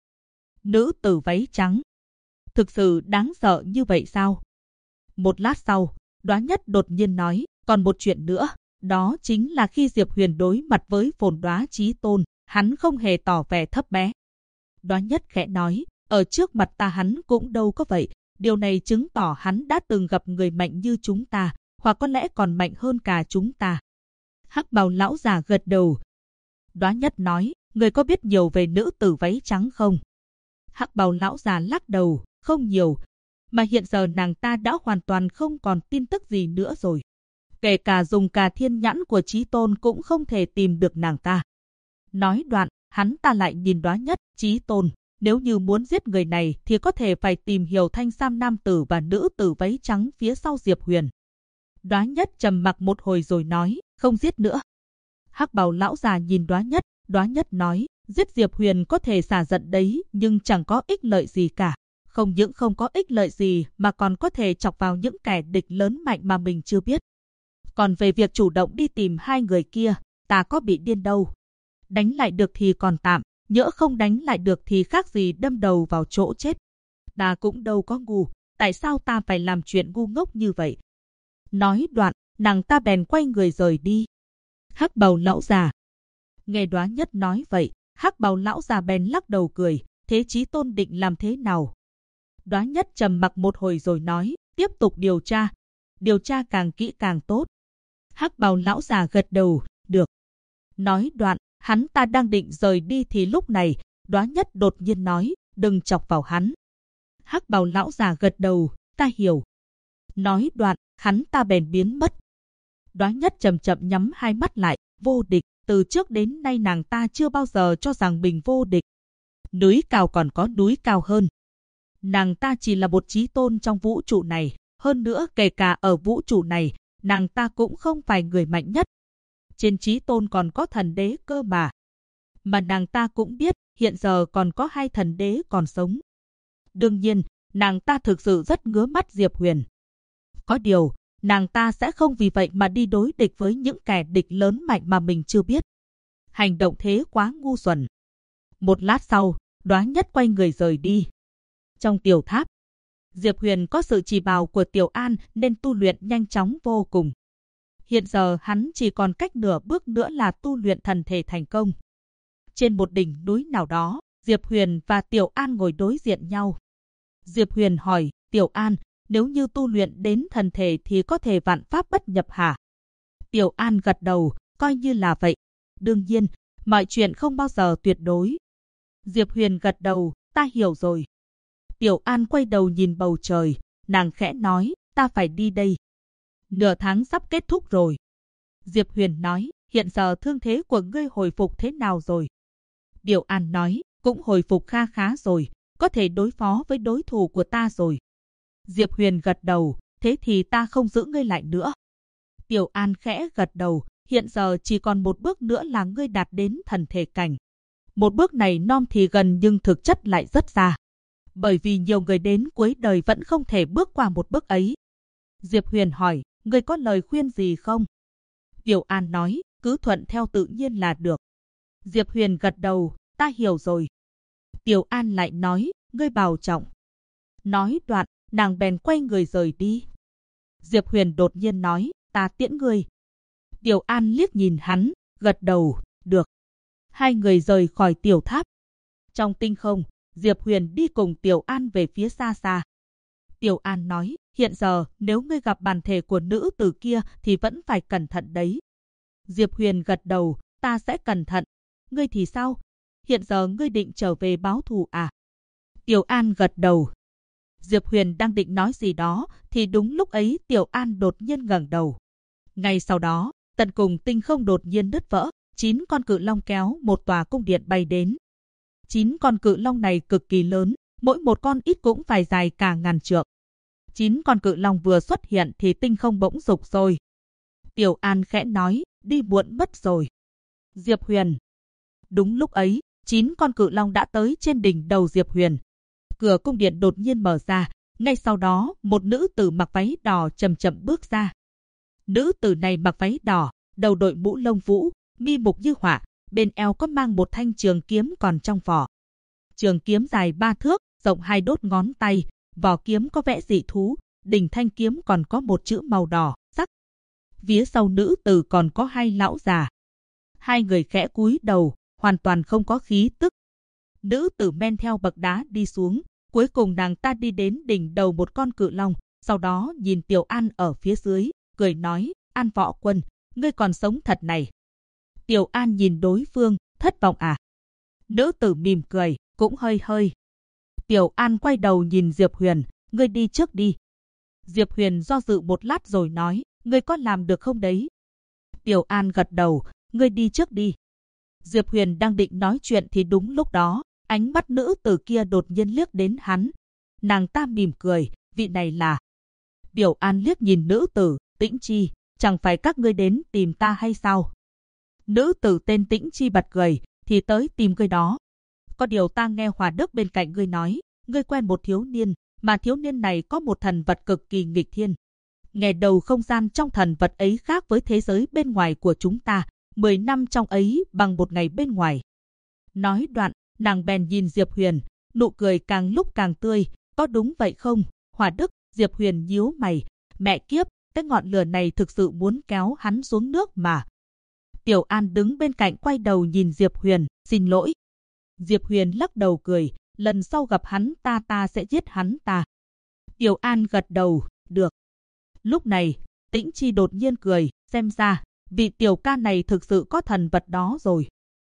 Nữ tử váy trắng. Thực sự đáng sợ như vậy sao? Một lát sau, Đóa Nhất đột nhiên nói, còn một chuyện nữa, đó chính là khi Diệp Huyền đối mặt với Phồn Đóa Chí Tôn, hắn không hề tỏ vẻ thấp bé. Đóa Nhất khẽ nói, ở trước mặt ta hắn cũng đâu có vậy, điều này chứng tỏ hắn đã từng gặp người mạnh như chúng ta, hoặc có lẽ còn mạnh hơn cả chúng ta. Hắc bào lão già gật đầu. Đoá Nhất nói, người có biết nhiều về nữ tử váy trắng không? Hắc bào lão già lắc đầu, không nhiều, mà hiện giờ nàng ta đã hoàn toàn không còn tin tức gì nữa rồi. Kể cả dùng cả thiên nhãn của Chí Tôn cũng không thể tìm được nàng ta. Nói đoạn, hắn ta lại nhìn Đoá Nhất, Chí Tôn, nếu như muốn giết người này thì có thể phải tìm hiểu thanh sam nam tử và nữ tử váy trắng phía sau Diệp Huyền. Đoá Nhất trầm mặc một hồi rồi nói, không giết nữa. Hắc bào lão già nhìn Đoá Nhất nói, giết Diệp Huyền có thể xả giận đấy, nhưng chẳng có ích lợi gì cả. Không những không có ích lợi gì mà còn có thể chọc vào những kẻ địch lớn mạnh mà mình chưa biết. Còn về việc chủ động đi tìm hai người kia, ta có bị điên đâu. Đánh lại được thì còn tạm, nhỡ không đánh lại được thì khác gì đâm đầu vào chỗ chết. Ta cũng đâu có ngu, tại sao ta phải làm chuyện ngu ngốc như vậy? Nói đoạn, nàng ta bèn quay người rời đi. Hắc bào lão già. Nghe Đoá Nhất nói vậy, Hắc bào lão già bèn lắc đầu cười, thế Chí Tôn định làm thế nào? Đoá Nhất trầm mặc một hồi rồi nói, tiếp tục điều tra càng kỹ càng tốt. Hắc bào lão già gật đầu, được. Nói đoạn, hắn ta đang định rời đi thì lúc này, Đoá Nhất đột nhiên nói, đừng chọc vào hắn. Hắc bào lão già gật đầu, ta hiểu. Nói đoạn, hắn ta bèn biến mất. Đoá Nhất chậm chậm nhắm hai mắt lại, vô địch, từ trước đến nay nàng ta chưa bao giờ cho rằng mình vô địch. Núi cao còn có núi cao hơn. Nàng ta chỉ là một Chí Tôn trong vũ trụ này, hơn nữa kể cả ở vũ trụ này, nàng ta cũng không phải người mạnh nhất. Trên Chí Tôn còn có thần đế cơ mà. Mà nàng ta cũng biết, hiện giờ còn có hai thần đế còn sống. Đương nhiên, nàng ta thực sự rất ngứa mắt Diệp Huyền. Có điều, nàng ta sẽ không vì vậy mà đi đối địch với những kẻ địch lớn mạnh mà mình chưa biết. Hành động thế quá ngu xuẩn. Một lát sau, Đoá Nhất quay người rời đi. Trong tiểu tháp, Diệp Huyền có sự chỉ bảo của Tiểu An nên tu luyện nhanh chóng vô cùng. Hiện giờ hắn chỉ còn cách nửa bước nữa là tu luyện thần thể thành công. Trên một đỉnh núi nào đó, Diệp Huyền và Tiểu An ngồi đối diện nhau. Diệp Huyền hỏi, Tiểu An, nếu như tu luyện đến thần thể thì có thể vạn pháp bất nhập hả? Tiểu An gật đầu, coi như là vậy. Đương nhiên, mọi chuyện không bao giờ tuyệt đối. Diệp Huyền gật đầu, ta hiểu rồi. Tiểu An quay đầu nhìn bầu trời, nàng khẽ nói, ta phải đi đây. Nửa tháng sắp kết thúc rồi. Diệp Huyền nói, hiện giờ thương thế của ngươi hồi phục thế nào rồi? Tiểu An nói, cũng hồi phục kha khá rồi, có thể đối phó với đối thủ của ta rồi. Diệp Huyền gật đầu, thế thì ta không giữ ngươi lại nữa. Tiểu An khẽ gật đầu, hiện giờ chỉ còn một bước nữa là ngươi đạt đến thần thể cảnh. Một bước này non thì gần nhưng thực chất lại rất xa. Bởi vì nhiều người đến cuối đời vẫn không thể bước qua một bước ấy. Diệp Huyền hỏi, ngươi có lời khuyên gì không? Tiểu An nói, cứ thuận theo tự nhiên là được. Diệp Huyền gật đầu, ta hiểu rồi. Tiểu An lại nói, ngươi bảo trọng. Nói đoạn, nàng bèn quay người rời đi. Diệp Huyền đột nhiên nói, ta tiễn ngươi. Tiểu An liếc nhìn hắn, gật đầu, được. Hai người rời khỏi tiểu tháp. Trong tinh không, Diệp Huyền đi cùng Tiểu An về phía xa xa. Tiểu An nói, hiện giờ nếu ngươi gặp bản thể của nữ tử kia thì vẫn phải cẩn thận đấy. Diệp Huyền gật đầu, ta sẽ cẩn thận. Ngươi thì sao? Hiện giờ ngươi định trở về báo thù à? Tiểu An gật đầu. Diệp Huyền đang định nói gì đó thì đúng lúc ấy Tiểu An đột nhiên ngẩng đầu. Ngay sau đó, tận cùng tinh không đột nhiên nứt vỡ, 9 con cự long kéo một tòa cung điện bay đến. 9 con cự long này cực kỳ lớn, mỗi một con ít cũng phải dài cả ngàn trượng. 9 con cự long vừa xuất hiện thì tinh không bỗng rục rồi. Tiểu An khẽ nói, đi muộn mất rồi. Diệp Huyền. Đúng lúc ấy, 9 con cự long đã tới trên đỉnh đầu Diệp Huyền. Cửa cung điện đột nhiên mở ra, ngay sau đó một nữ tử mặc váy đỏ chậm chậm bước ra. Nữ tử này mặc váy đỏ, đầu đội mũ lông vũ, mi mục như họa, bên eo có mang một thanh trường kiếm còn trong vỏ. Trường kiếm dài 3 thước, rộng 2 đốt ngón tay, vỏ kiếm có vẽ dị thú, đỉnh thanh kiếm còn có một chữ màu đỏ sắc. Phía sau nữ tử còn có hai lão già. Hai người khẽ cúi đầu, hoàn toàn không có khí tức. Nữ tử men theo bậc đá đi xuống, cuối cùng nàng ta đi đến đỉnh đầu một con cự long, sau đó nhìn Tiểu An ở phía dưới, cười nói, An Võ Quân, ngươi còn sống thật này. Tiểu An nhìn đối phương, thất vọng à? Nữ tử mỉm cười, cũng hơi hơi. Tiểu An quay đầu nhìn Diệp Huyền, ngươi đi trước đi. Diệp Huyền do dự một lát rồi nói, ngươi có làm được không đấy? Tiểu An gật đầu, ngươi đi trước đi. Diệp Huyền đang định nói chuyện thì đúng lúc đó, ánh mắt nữ tử kia đột nhiên liếc đến hắn. Nàng ta mỉm cười, vị này là... Tiểu An liếc nhìn nữ tử, Tĩnh Chi, chẳng phải các ngươi đến tìm ta hay sao? Nữ tử tên Tĩnh Chi bật cười, thì tới tìm ngươi đó. Có điều ta nghe Hòa Đức bên cạnh ngươi nói, ngươi quen một thiếu niên, mà thiếu niên này có một thần vật cực kỳ nghịch thiên. Ngày đầu không gian trong thần vật ấy khác với thế giới bên ngoài của chúng ta, 10 năm trong ấy bằng một ngày bên ngoài. Nói đoạn, nàng bèn nhìn Diệp Huyền, nụ cười càng lúc càng tươi, có đúng vậy không? Hòa Đức, Diệp Huyền nhíu mày, mẹ kiếp, cái ngọn lửa này thực sự muốn kéo hắn xuống nước mà. Tiểu An đứng bên cạnh quay đầu nhìn Diệp Huyền, xin lỗi. Diệp Huyền lắc đầu cười, lần sau gặp hắn ta sẽ giết hắn ta. Tiểu An gật đầu, được. Lúc này, Tĩnh Chi đột nhiên cười, xem ra, vị tiểu ca này thực sự có thần vật đó rồi.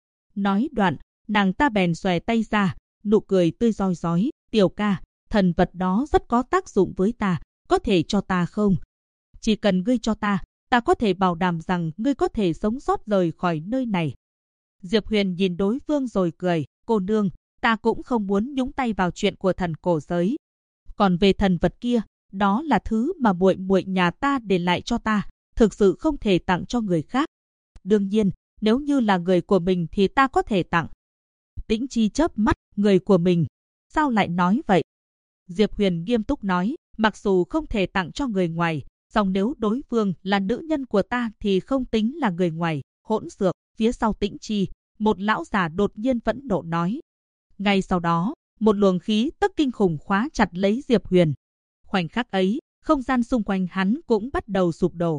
Nói đoạn, nàng ta bèn xòe tay ra, nụ cười tươi rói rói, tiểu ca, thần vật đó rất có tác dụng với ta, có thể cho ta không? Chỉ cần ngươi cho ta có thể bảo đảm rằng ngươi có thể sống sót rời khỏi nơi này. Diệp Huyền nhìn đối phương rồi cười, cô nương, ta cũng không muốn nhúng tay vào chuyện của thần cổ giới. Còn về thần vật kia, đó là thứ mà muội muội nhà ta để lại cho ta, thực sự không thể tặng cho người khác. Đương nhiên, nếu như là người của mình thì ta có thể tặng. Tĩnh Chi chớp mắt, người của mình, sao lại nói vậy? Diệp Huyền nghiêm túc nói, mặc dù không thể tặng cho người ngoài, song nếu đối phương là nữ nhân của ta thì không tính là người ngoài. Hỗn xược. Phía sau Tĩnh Chi, một lão già đột nhiên phẫn nộ nói. Ngay sau đó, một luồng khí tức kinh khủng khóa chặt lấy Diệp Huyền. Khoảnh khắc ấy, không gian xung quanh hắn cũng bắt đầu sụp đổ.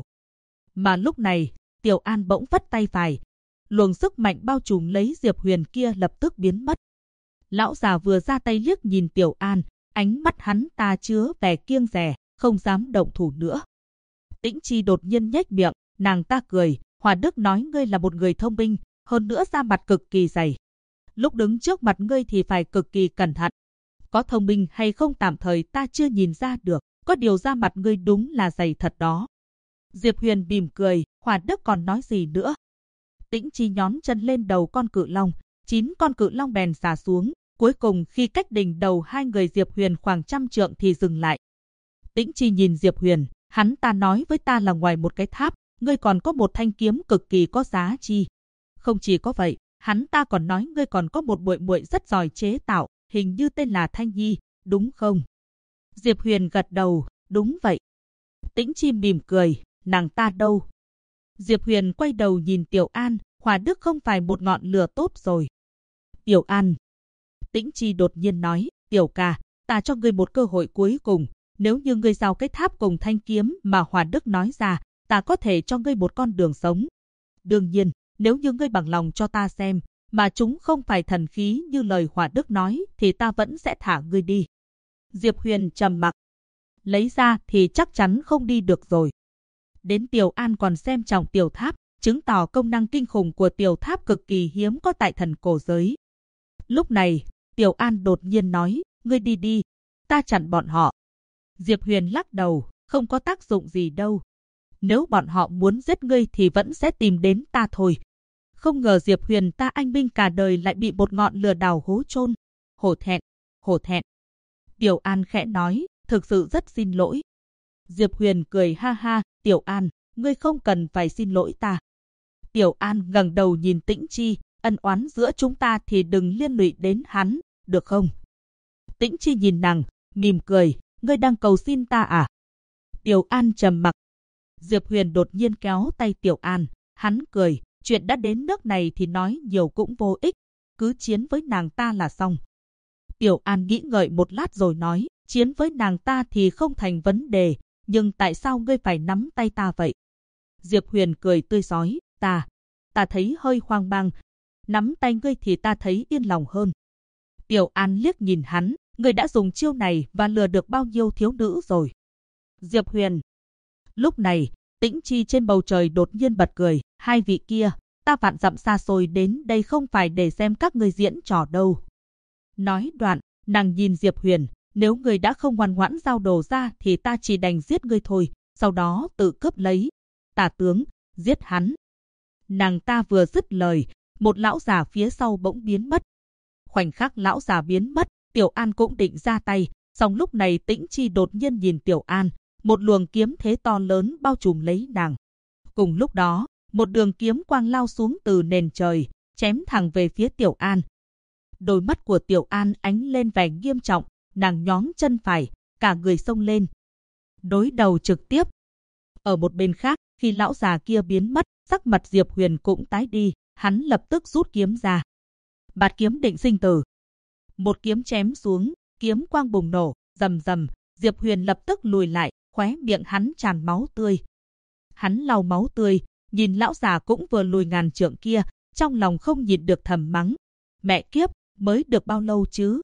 Mà lúc này, Tiểu An bỗng vất tay phải. Luồng sức mạnh bao trùm lấy Diệp Huyền kia lập tức biến mất. Lão già vừa ra tay liếc nhìn Tiểu An, ánh mắt hắn ta chứa vẻ kiêng dè, không dám động thủ nữa. Tĩnh Chi đột nhiên nhếch miệng, nàng ta cười, Hòa Đức nói ngươi là một người thông minh, hơn nữa da mặt cực kỳ dày. Lúc đứng trước mặt ngươi thì phải cực kỳ cẩn thận. Có thông minh hay không tạm thời ta chưa nhìn ra được, có điều da mặt ngươi đúng là dày thật đó. Diệp Huyền mỉm cười, Hòa Đức còn nói gì nữa. Tĩnh Chi nhón chân lên đầu con cự long, 9 con cự long bèn xả xuống, cuối cùng khi cách đỉnh đầu hai người Diệp Huyền khoảng 100 trượng thì dừng lại. Tĩnh Chi nhìn Diệp Huyền, hắn ta nói với ta là ngoài một cái tháp, ngươi còn có một thanh kiếm cực kỳ có giá trị. Không chỉ có vậy, hắn ta còn nói ngươi còn có một muội muội rất giỏi chế tạo, hình như tên là Thanh Nhi, đúng không? Diệp Huyền gật đầu, đúng vậy. Tĩnh Chi mỉm cười, nàng ta đâu? Diệp Huyền quay đầu nhìn Tiểu An, Hòa Đức không phải một ngọn lửa tốt rồi. Tiểu An. Tĩnh Chi đột nhiên nói, Tiểu ca, ta cho ngươi một cơ hội cuối cùng, nếu như ngươi giao cái tháp cùng thanh kiếm mà Hòa Đức nói ra, ta có thể cho ngươi một con đường sống. Đương nhiên, nếu như ngươi bằng lòng cho ta xem, mà chúng không phải thần khí như lời Hòa Đức nói, thì ta vẫn sẽ thả ngươi đi. Diệp Huyền trầm mặc. Lấy ra thì chắc chắn không đi được rồi. Đến Tiểu An còn xem trọng tiểu tháp, chứng tỏ công năng kinh khủng của tiểu tháp cực kỳ hiếm có tại thần cổ giới. Lúc này, Tiểu An đột nhiên nói, ngươi đi đi, ta chặn bọn họ. Diệp Huyền lắc đầu, không có tác dụng gì đâu. Nếu bọn họ muốn giết ngươi thì vẫn sẽ tìm đến ta thôi. Không ngờ Diệp Huyền ta anh minh cả đời lại bị một ngọn lửa đào hố chôn. Hổ thẹn, hổ thẹn. Tiểu An khẽ nói, thực sự rất xin lỗi. Diệp Huyền cười ha ha, Tiểu An, ngươi không cần phải xin lỗi ta. Tiểu An ngẩng đầu nhìn Tĩnh Chi, ân oán giữa chúng ta thì đừng liên lụy đến hắn, được không? Tĩnh Chi nhìn nàng, mỉm cười, ngươi đang cầu xin ta à? Tiểu An trầm mặc. Diệp Huyền đột nhiên kéo tay Tiểu An, hắn cười, chuyện đã đến nước này thì nói nhiều cũng vô ích, cứ chiến với nàng ta là xong. Tiểu An nghĩ ngợi một lát rồi nói, chiến với nàng ta thì không thành vấn đề, nhưng tại sao ngươi phải nắm tay ta vậy? Diệp Huyền cười tươi rói, ta thấy hơi hoang mang, nắm tay ngươi thì ta thấy yên lòng hơn. Tiểu An liếc nhìn hắn, ngươi đã dùng chiêu này và lừa được bao nhiêu thiếu nữ rồi? Diệp Huyền. Lúc này, Tĩnh Chi trên bầu trời đột nhiên bật cười, hai vị kia, ta vạn dặm xa xôi đến đây không phải để xem các ngươi diễn trò đâu. Nói đoạn, nàng nhìn Diệp Huyền, nếu ngươi đã không ngoan ngoãn giao đồ ra thì ta chỉ đành giết ngươi thôi, sau đó tự cướp lấy. Tả tướng, giết hắn. Nàng ta vừa dứt lời, một lão già phía sau bỗng biến mất. Khoảnh khắc lão già biến mất, Tiểu An cũng định ra tay, song lúc này Tĩnh Chi đột nhiên nhìn Tiểu An, một luồng kiếm thế to lớn bao trùm lấy nàng. Cùng lúc đó, một đường kiếm quang lao xuống từ nền trời, chém thẳng về phía Tiểu An. Đôi mắt của Tiểu An ánh lên vẻ nghiêm trọng, nàng nhón chân phải, cả người xông lên. Đối đầu trực tiếp. Ở một bên khác, khi lão già kia biến mất, sắc mặt Diệp Huyền cũng tái đi, hắn lập tức rút kiếm ra. Bạt kiếm định sinh tử. Một kiếm chém xuống, kiếm quang bùng nổ, rầm rầm, Diệp Huyền lập tức lùi lại, khóe miệng hắn tràn máu tươi. Hắn lau máu tươi, nhìn lão già cũng vừa lùi ngàn trượng kia, trong lòng không nhịn được thầm mắng. Mẹ kiếp, mới được bao lâu chứ?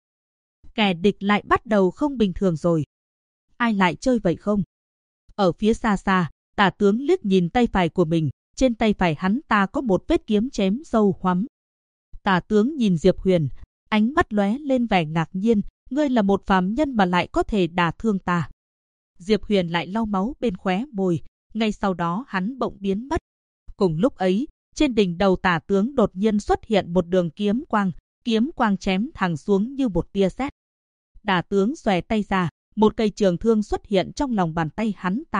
Kẻ địch lại bắt đầu không bình thường rồi. Ai lại chơi vậy không? Ở phía xa xa, Tả tướng liếc nhìn tay phải của mình, trên tay phải hắn ta có một vết kiếm chém sâu hoắm. Tả tướng nhìn Diệp Huyền, ánh mắt lóe lên vẻ ngạc nhiên, ngươi là một phàm nhân mà lại có thể đả thương ta. Diệp Huyền lại lau máu bên khóe môi, ngay sau đó hắn bỗng biến mất. Cùng lúc ấy, trên đỉnh đầu Tả tướng đột nhiên xuất hiện một đường kiếm quang chém thẳng xuống như một tia sét. Tả tướng xòe tay ra, một cây trường thương xuất hiện trong lòng bàn tay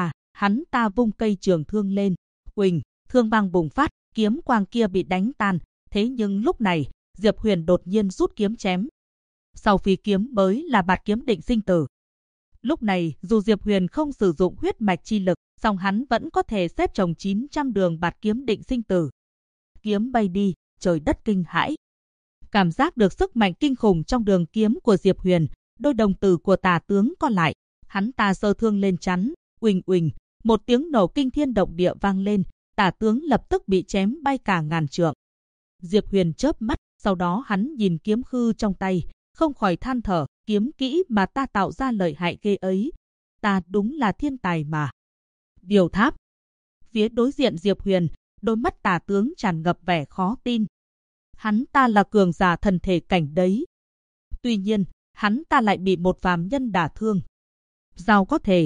hắn ta vung cây trường thương lên, huỳnh, thương băng bùng phát, kiếm quang kia bị đánh tan, thế nhưng lúc này, Diệp Huyền đột nhiên rút kiếm chém. Sau phi kiếm mới là bạt kiếm định sinh tử. Lúc này, dù Diệp Huyền không sử dụng huyết mạch chi lực, song hắn vẫn có thể xếp chồng 900 đường bạt kiếm định sinh tử. Kiếm bay đi, trời đất kinh hãi. Cảm giác được sức mạnh kinh khủng trong đường kiếm của Diệp Huyền, đôi đồng tử của Tả tướng co lại, hắn ta giơ thương lên chắn, uỳnh uỳnh, một tiếng nổ kinh thiên động địa vang lên, Tả tướng lập tức bị chém bay cả ngàn trượng. Diệp Huyền chớp mắt, sau đó hắn nhìn kiếm khư trong tay, không khỏi than thở, kiếm kỹ mà ta tạo ra lợi hại ghê ấy, ta đúng là thiên tài mà. Điều tháp. Phía đối diện Diệp Huyền, đôi mắt Tả tướng tràn ngập vẻ khó tin. Hắn ta là cường giả thần thể cảnh đấy. Tuy nhiên, hắn ta lại bị một phàm nhân đả thương. Sao có thể?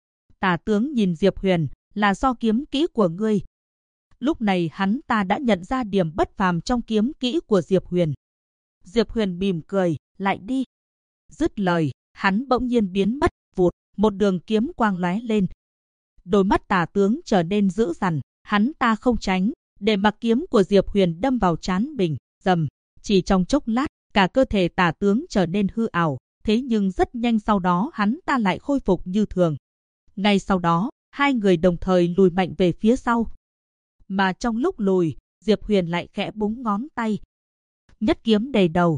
Tả tướng nhìn Diệp Huyền, là do kiếm kỹ của ngươi. Lúc này hắn ta đã nhận ra điểm bất phàm trong kiếm kỹ của Diệp Huyền. Diệp Huyền mỉm cười, lại đi. Dứt lời, hắn bỗng nhiên biến mất, vụt, một đường kiếm quang lóe lên. Đôi mắt Tả tướng trở nên dữ dằn, hắn ta không tránh, để mặc kiếm của Diệp Huyền đâm vào trán mình, rầm, chỉ trong chốc lát, cả cơ thể Tả tướng trở nên hư ảo, thế nhưng rất nhanh sau đó hắn ta lại khôi phục như thường. Ngay sau đó, hai người đồng thời lùi mạnh về phía sau. Mà trong lúc lùi, Diệp Huyền lại khẽ búng ngón tay. Nhất kiếm đầy đầu.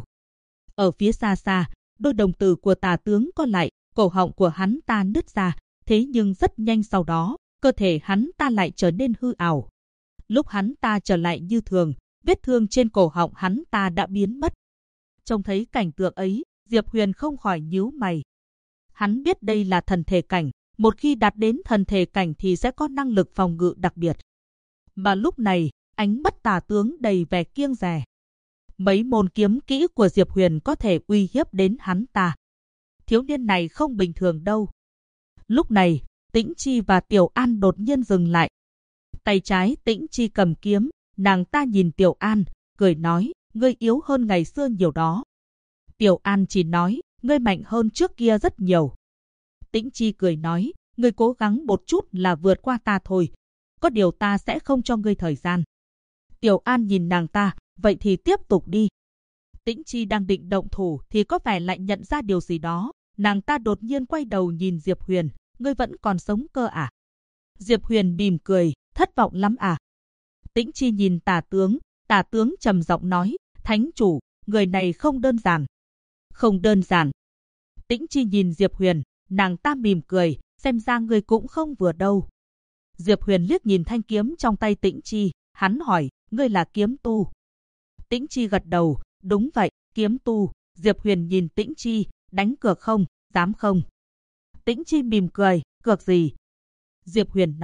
Ở phía xa xa, đôi đồng tử của Tả tướng co lại, cổ họng của hắn ta nứt ra, thế nhưng rất nhanh sau đó, cơ thể hắn ta lại trở nên hư ảo. Lúc hắn ta trở lại như thường, vết thương trên cổ họng hắn ta đã biến mất. Trông thấy cảnh tượng ấy, Diệp Huyền không khỏi nhíu mày. Hắn biết đây là thần thể cảnh, một khi đạt đến thần thể cảnh thì sẽ có năng lực phòng ngự đặc biệt. Mà lúc này, ánh mắt Tả tướng đầy vẻ kiêng dè. Mấy môn kiếm kỹ của Diệp Huyền có thể uy hiếp đến hắn ta. Thiếu niên này không bình thường đâu. Lúc này, Tĩnh Chi và Tiểu An đột nhiên dừng lại. Tay trái Tĩnh Chi cầm kiếm, nàng ta nhìn Tiểu An, cười nói, ngươi yếu hơn ngày xưa nhiều đó. Tiểu An chỉ nói, ngươi mạnh hơn trước kia rất nhiều. Tĩnh Chi cười nói, ngươi cố gắng một chút là vượt qua ta thôi. Có điều ta sẽ không cho ngươi thời gian. Tiểu An nhìn nàng ta, vậy thì tiếp tục đi. Tĩnh Chi đang định động thủ thì có vẻ lại nhận ra điều gì đó. Nàng ta đột nhiên quay đầu nhìn Diệp Huyền, ngươi vẫn còn sống cơ à? Diệp Huyền mỉm cười, thất vọng lắm à? Tĩnh Chi nhìn Tả tướng trầm giọng nói, thánh chủ, người này không đơn giản. Không đơn giản. Tĩnh Chi nhìn Diệp Huyền, nàng ta mỉm cười, xem ra ngươi cũng không vừa đâu. Diệp Huyền liếc nhìn thanh kiếm trong tay Tĩnh Chi, hắn hỏi, ngươi là kiếm tu? Tĩnh Chi gật đầu, đúng vậy, kiếm tu. Diệp Huyền nhìn Tĩnh Chi, đánh cược không, dám không? Tĩnh Chi mỉm cười, cược gì? Diệp Huyền nói,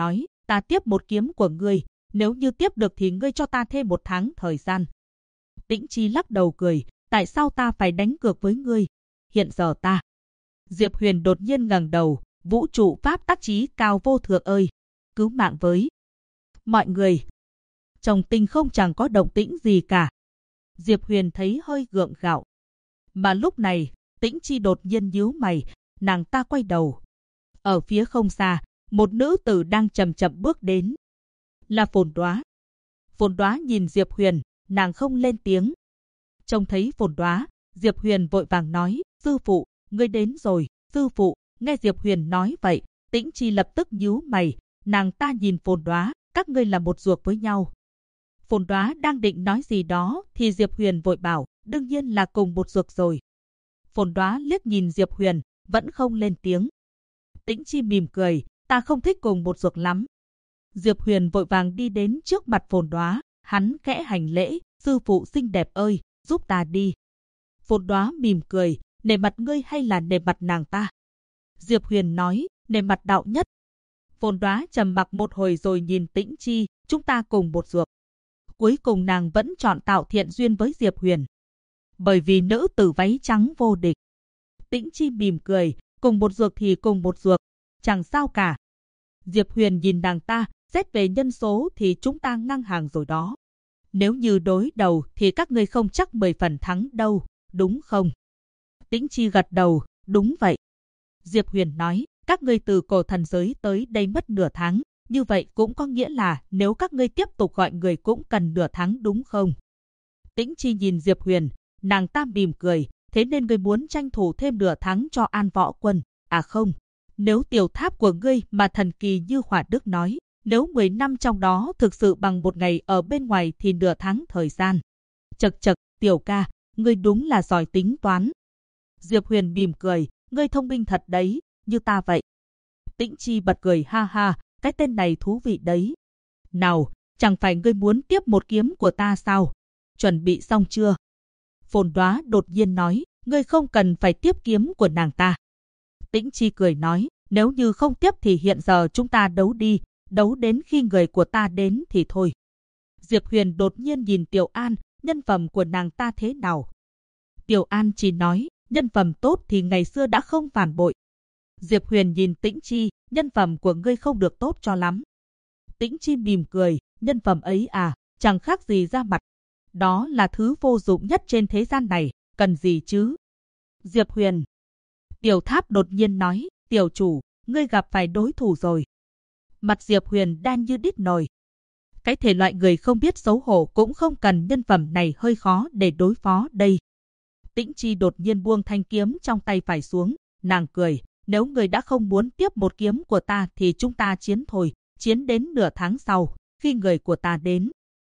Ta tiếp một kiếm của ngươi, nếu như tiếp được thì ngươi cho ta thêm 1 tháng thời gian. Tĩnh Chi lắc đầu cười, tại sao ta phải đánh cược với ngươi? Hiện giờ ta. Diệp Huyền đột nhiên ngẩng đầu, vũ trụ pháp tắc chí cao vô thượng ơi, cứu mạng với mọi người. Trong tinh không chẳng có động tĩnh gì cả. Diệp Huyền thấy hơi gượng gạo. Mà lúc này, Tĩnh Chi đột nhiên nhíu mày, nàng ta quay đầu. Ở phía không xa, một nữ tử đang chậm chậm bước đến. Là Phồn Đóa. Phồn Đóa nhìn Diệp Huyền, nàng không lên tiếng. Trông thấy Phồn Đóa, Diệp Huyền vội vàng nói, sư phụ, ngươi đến rồi, sư phụ. Nghe Diệp Huyền nói vậy, Tĩnh Chi lập tức nhíu mày, nàng ta nhìn Phồn Đóa, các ngươi là một ruột với nhau. Phồn Đóa đang định nói gì đó thì Diệp Huyền vội bảo, đương nhiên là cùng một ruột rồi. Phồn Đóa liếc nhìn Diệp Huyền, vẫn không lên tiếng. Tĩnh Chi mỉm cười, ta không thích cùng một ruột lắm. Diệp Huyền vội vàng đi đến trước mặt Phồn Đóa, hắn khẽ hành lễ, sư phụ xinh đẹp ơi, giúp ta đi. Phồn Đóa mỉm cười, nể mặt ngươi hay là nể mặt nàng ta? Diệp Huyền nói, nể mặt đạo nhất. Phồn Đóa trầm mặc một hồi rồi nhìn Tĩnh Chi, chúng ta cùng một ruột. Cuối cùng nàng vẫn chọn tạo thiện duyên với Diệp Huyền. Bởi vì nữ tử váy trắng vô địch. Tĩnh Chi mỉm cười, cùng một ruột thì cùng một ruột, chẳng sao cả. Diệp Huyền nhìn nàng ta, xét về nhân số thì chúng ta ngang hàng rồi đó. Nếu như đối đầu thì các ngươi không chắc 10 phần thắng đâu, đúng không? Tĩnh Chi gật đầu, đúng vậy. Diệp Huyền nói, các ngươi từ cổ thần giới tới đây mất nửa tháng, như vậy cũng có nghĩa là nếu các ngươi tiếp tục gọi người cũng cần nửa tháng đúng không? Tĩnh Chi nhìn Diệp Huyền, nàng ta mỉm cười, thế nên ngươi muốn tranh thủ thêm nửa tháng cho An Võ Quân, à không? Nếu tiểu tháp của ngươi mà thần kỳ như Hỏa Đức nói, nếu 10 năm trong đó thực sự bằng một ngày ở bên ngoài thì nửa tháng thời gian. Chậc chậc, tiểu ca, ngươi đúng là giỏi tính toán. Diệp Huyền mỉm cười, ngươi thông minh thật đấy, như ta vậy. Tĩnh Chi bật cười ha ha, cái tên này thú vị đấy. Nào, chẳng phải ngươi muốn tiếp một kiếm của ta sao? Chuẩn bị xong chưa? Phồn Đóa đột nhiên nói, ngươi không cần phải tiếp kiếm của nàng ta. Tĩnh Chi cười nói, nếu như không tiếp thì hiện giờ chúng ta đấu đi, đấu đến khi người của ta đến thì thôi. Diệp Huyền đột nhiên nhìn Tiểu An, nhân phẩm của nàng ta thế nào? Tiểu An chỉ nói, nhân phẩm tốt thì ngày xưa đã không phản bội. Diệp Huyền nhìn Tĩnh Chi, nhân phẩm của ngươi không được tốt cho lắm. Tĩnh Chi mỉm cười, nhân phẩm ấy à, chẳng khác gì ra mặt. Đó là thứ vô dụng nhất trên thế gian này, cần gì chứ? Diệp Huyền. Tiểu Tháp đột nhiên nói, tiểu chủ, ngươi gặp phải đối thủ rồi. Mặt Diệp Huyền đen như đít nồi. Cái thể loại người không biết xấu hổ cũng không cần, nhân phẩm này hơi khó để đối phó đây. Tĩnh Chi đột nhiên buông thanh kiếm trong tay phải xuống, nàng cười, nếu người đã không muốn tiếp một kiếm của ta thì chúng ta chiến thôi, chiến đến nửa tháng sau, khi người của ta đến.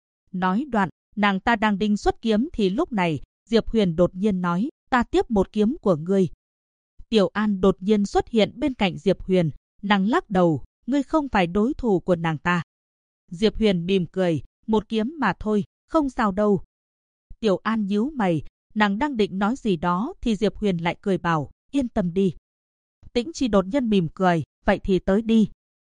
Nói đoạn, nàng ta đang định xuất kiếm thì lúc này, Diệp Huyền đột nhiên nói, ta tiếp một kiếm của ngươi. Tiểu An đột nhiên xuất hiện bên cạnh Diệp Huyền, nàng lắc đầu, ngươi không phải đối thủ của nàng ta. Diệp Huyền mỉm cười, một kiếm mà thôi, không sao đâu. Tiểu An nhíu mày, nàng đang định nói gì đó thì Diệp Huyền lại cười bảo, yên tâm đi. Tĩnh Chi đột nhiên mỉm cười, vậy thì tới đi.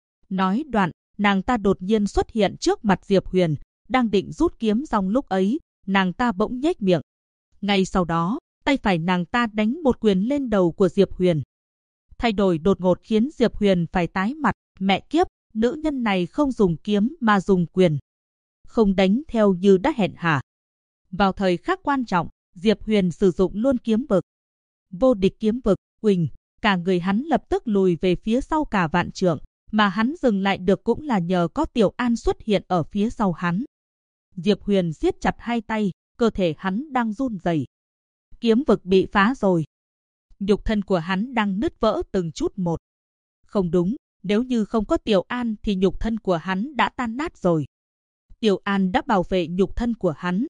Nói đoạn, nàng ta đột nhiên xuất hiện trước mặt Diệp Huyền, đang định rút kiếm xong lúc ấy, nàng ta bỗng nhếch miệng. Ngay sau đó, tay phải nàng ta đánh một quyền lên đầu của Diệp Huyền. Thay đổi đột ngột khiến Diệp Huyền phải tái mặt, mẹ kiếp, nữ nhân này không dùng kiếm mà dùng quyền. Không đánh theo như đã hẹn hả. Vào thời khắc quan trọng, Diệp Huyền sử dụng luôn kiếm vực. Vô địch kiếm vực, uỳnh, cả người hắn lập tức lùi về phía sau cả vạn trượng, mà hắn dừng lại được cũng là nhờ có Tiểu An xuất hiện ở phía sau hắn. Diệp Huyền siết chặt hai tay, cơ thể hắn đang run rẩy. Kiếm vực bị phá rồi. Nhục thân của hắn đang nứt vỡ từng chút một. Không đúng, nếu như không có Tiểu An thì nhục thân của hắn đã tan nát rồi. Tiểu An đã bảo vệ nhục thân của hắn.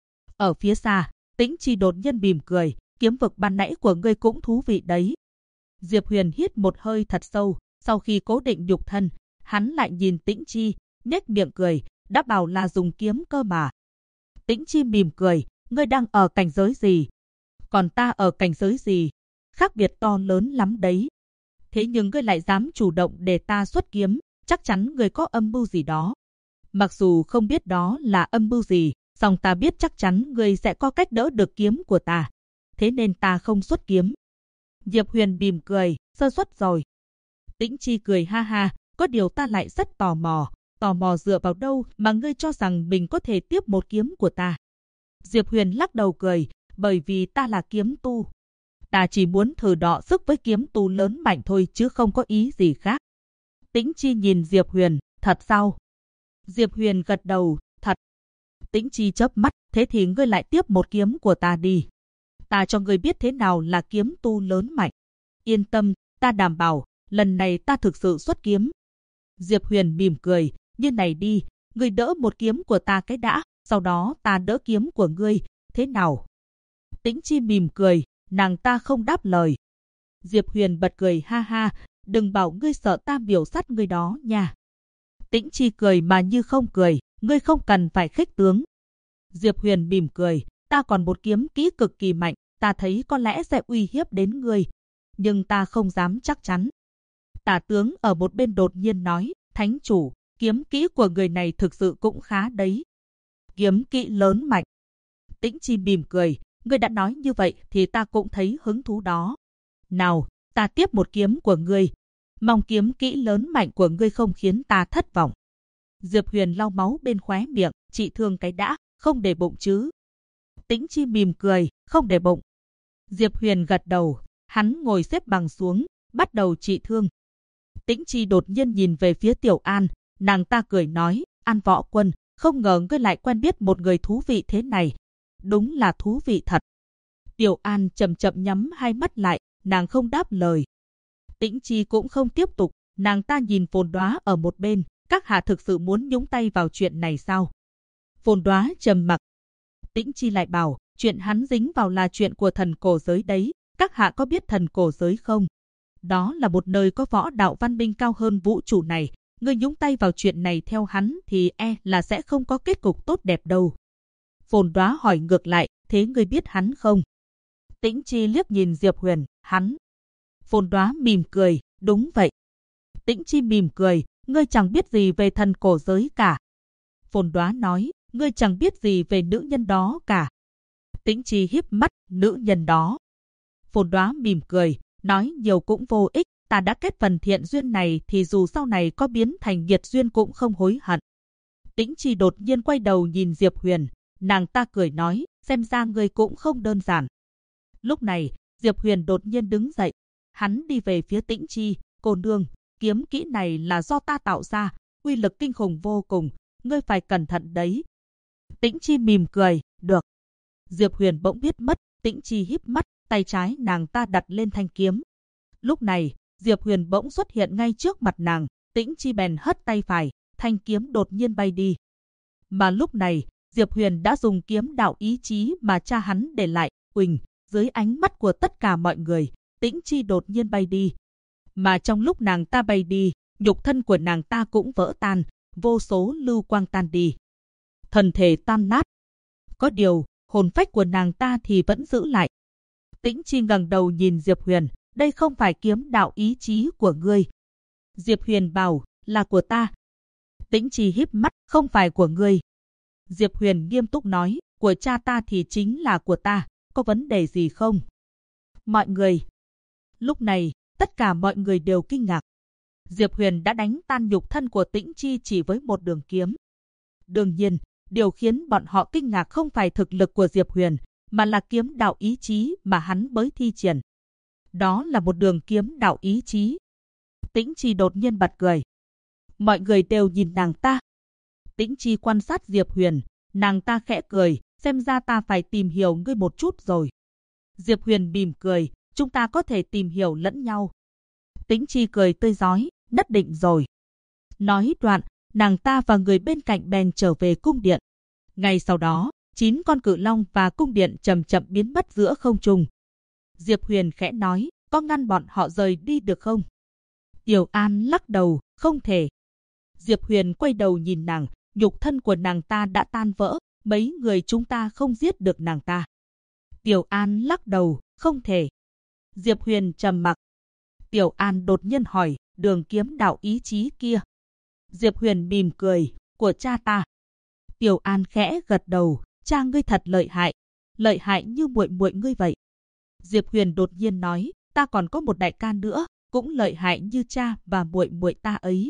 Ở phía xa, Tĩnh Chi đột nhiên mỉm cười, kiếm vực ban nãy của ngươi cũng thú vị đấy. Diệp Huyền hít một hơi thật sâu, sau khi cố định nhục thân, hắn lại nhìn Tĩnh Chi, nhếch miệng cười, đã bảo là dùng kiếm cơ mà. Tĩnh Chi mỉm cười, ngươi đang ở cảnh giới gì? Còn ta ở cảnh giới gì? Khác biệt to lớn lắm đấy. Thế nhưng ngươi lại dám chủ động để ta xuất kiếm, chắc chắn ngươi có âm mưu gì đó. Mặc dù không biết đó là âm mưu gì, song ta biết chắc chắn ngươi sẽ có cách đỡ được kiếm của ta. Thế nên ta không xuất kiếm. Diệp Huyền mỉm cười, sơ suất rồi. Tĩnh Chi cười ha ha, có điều ta lại rất tò mò dựa vào đâu mà ngươi cho rằng mình có thể tiếp một kiếm của ta. Diệp Huyền lắc đầu cười, bởi vì ta là kiếm tu. Ta chỉ muốn thử đọ sức với kiếm tu lớn mạnh thôi chứ không có ý gì khác. Tĩnh Chi nhìn Diệp Huyền, thật sao? Diệp Huyền gật đầu, thật. Tĩnh Chi chớp mắt, thế thì ngươi lại tiếp một kiếm của ta đi. Ta cho ngươi biết thế nào là kiếm tu lớn mạnh. Yên tâm, ta đảm bảo, lần này ta thực sự xuất kiếm. Diệp Huyền mỉm cười, như này đi, ngươi đỡ một kiếm của ta cái đã, sau đó ta đỡ kiếm của ngươi, thế nào? Tĩnh Chi mỉm cười, nàng ta không đáp lời. Diệp Huyền bật cười ha ha, đừng bảo ngươi sợ ta miểu sát ngươi đó nha. Tĩnh Chi cười mà như không cười, ngươi không cần phải khích tướng. Diệp Huyền mỉm cười, ta còn một kiếm kỹ cực kỳ mạnh, ta thấy có lẽ sẽ uy hiếp đến ngươi, nhưng ta không dám chắc chắn. Tả tướng ở một bên đột nhiên nói, thánh chủ, kiếm kỹ của người này thực sự cũng khá đấy. Kiếm kỹ lớn mạnh. Tĩnh Chi mỉm cười, ngươi đã nói như vậy thì ta cũng thấy hứng thú đó. Nào, ta tiếp một kiếm của ngươi. Mong kiếm kỹ lớn mạnh của ngươi không khiến ta thất vọng. Diệp Huyền lau máu bên khóe miệng, trị thương cái đã, không để bụng chứ. Tĩnh Chi mỉm cười, không để bụng. Diệp Huyền gật đầu, hắn ngồi xếp bằng xuống, bắt đầu trị thương. Tĩnh Chi đột nhiên nhìn về phía Tiểu An, nàng ta cười nói, An Võ Quân, không ngờ ngươi lại quen biết một người thú vị thế này. Đúng là thú vị thật. Tiểu An chậm chậm nhắm hai mắt lại, nàng không đáp lời. Tĩnh Chi cũng không tiếp tục, nàng ta nhìn Phồn Đóa ở một bên, các hạ thực sự muốn nhúng tay vào chuyện này sao? Phồn Đóa trầm mặc. Tĩnh Chi lại bảo, chuyện hắn dính vào là chuyện của thần cổ giới đấy, các hạ có biết thần cổ giới không? Đó là một nơi có võ đạo văn minh cao hơn vũ trụ này, ngươi nhúng tay vào chuyện này theo hắn thì là sẽ không có kết cục tốt đẹp đâu. Phồn Đóa hỏi ngược lại, thế ngươi biết hắn không? Tĩnh Chi liếc nhìn Diệp Huyền, hắn. Phồn Đóa mỉm cười, đúng vậy. Tĩnh Chi mỉm cười, ngươi chẳng biết gì về thần cổ giới cả. Phồn Đóa nói, ngươi chẳng biết gì về nữ nhân đó cả. Tĩnh Chi híp mắt, nữ nhân đó. Phồn Đóa mỉm cười, nói nhiều cũng vô ích, ta đã kết phần thiện duyên này thì dù sau này có biến thành nghiệt duyên cũng không hối hận. Tĩnh Chi đột nhiên quay đầu nhìn Diệp Huyền, nàng ta cười nói, xem ra ngươi cũng không đơn giản. Lúc này, Diệp Huyền đột nhiên đứng dậy, hắn đi về phía Tĩnh Chi, cô nương, kiếm kỹ này là do ta tạo ra, uy lực kinh khủng vô cùng, ngươi phải cẩn thận đấy. Tĩnh Chi mỉm cười, được. Diệp Huyền bỗng biết mất, Tĩnh Chi híp mắt, tay trái nàng ta đặt lên thanh kiếm. Lúc này, Diệp Huyền bỗng xuất hiện ngay trước mặt nàng, Tĩnh Chi bèn hất tay phải, thanh kiếm đột nhiên bay đi. Mà lúc này, Diệp Huyền đã dùng kiếm đạo ý chí mà cha hắn để lại, Quỳnh, dưới ánh mắt của tất cả mọi người, Tĩnh Chi đột nhiên bay đi. Mà trong lúc nàng ta bay đi, nhục thân của nàng ta cũng vỡ tan, vô số lưu quang tan đi. Thần thể tan nát. Có điều, hồn phách của nàng ta thì vẫn giữ lại. Tĩnh Chi ngẩng đầu nhìn Diệp Huyền, đây không phải kiếm đạo ý chí của ngươi. Diệp Huyền bảo, là của ta. Tĩnh Chi híp mắt, không phải của ngươi. Diệp Huyền nghiêm túc nói, của cha ta thì chính là của ta, có vấn đề gì không? Mọi người. Lúc này, tất cả mọi người đều kinh ngạc. Diệp Huyền đã đánh tan nhục thân của Tĩnh Chi chỉ với một đường kiếm. Đương nhiên, điều khiến bọn họ kinh ngạc không phải thực lực của Diệp Huyền, mà là kiếm đạo ý chí mà hắn mới thi triển. Đó là một đường kiếm đạo ý chí. Tĩnh Chi đột nhiên bật cười. Mọi người đều nhìn nàng ta. Tĩnh Chi quan sát Diệp Huyền, nàng ta khẽ cười, xem ra ta phải tìm hiểu ngươi một chút rồi. Diệp Huyền mỉm cười, chúng ta có thể tìm hiểu lẫn nhau. Tĩnh Chi cười tươi rói, nhất định rồi. Nói đoạn, nàng ta và người bên cạnh bèn trở về cung điện. Ngay sau đó, 9 con cự long và cung điện chậm chậm biến mất giữa không trung. Diệp Huyền khẽ nói, có ngăn bọn họ rời đi được không? Tiểu An lắc đầu, không thể. Diệp Huyền quay đầu nhìn nàng, nhục thân của nàng ta đã tan vỡ, mấy người chúng ta không giết được nàng ta. Tiểu An lắc đầu, không thể. Diệp Huyền trầm mặc. Tiểu An đột nhiên hỏi, đường kiếm đạo ý chí kia, Diệp Huyền mỉm cười, của cha ta. Tiểu An khẽ gật đầu, cha ngươi thật lợi hại như muội muội ngươi vậy. Diệp Huyền đột nhiên nói, ta còn có một đại ca nữa, cũng lợi hại như cha và muội muội ta ấy.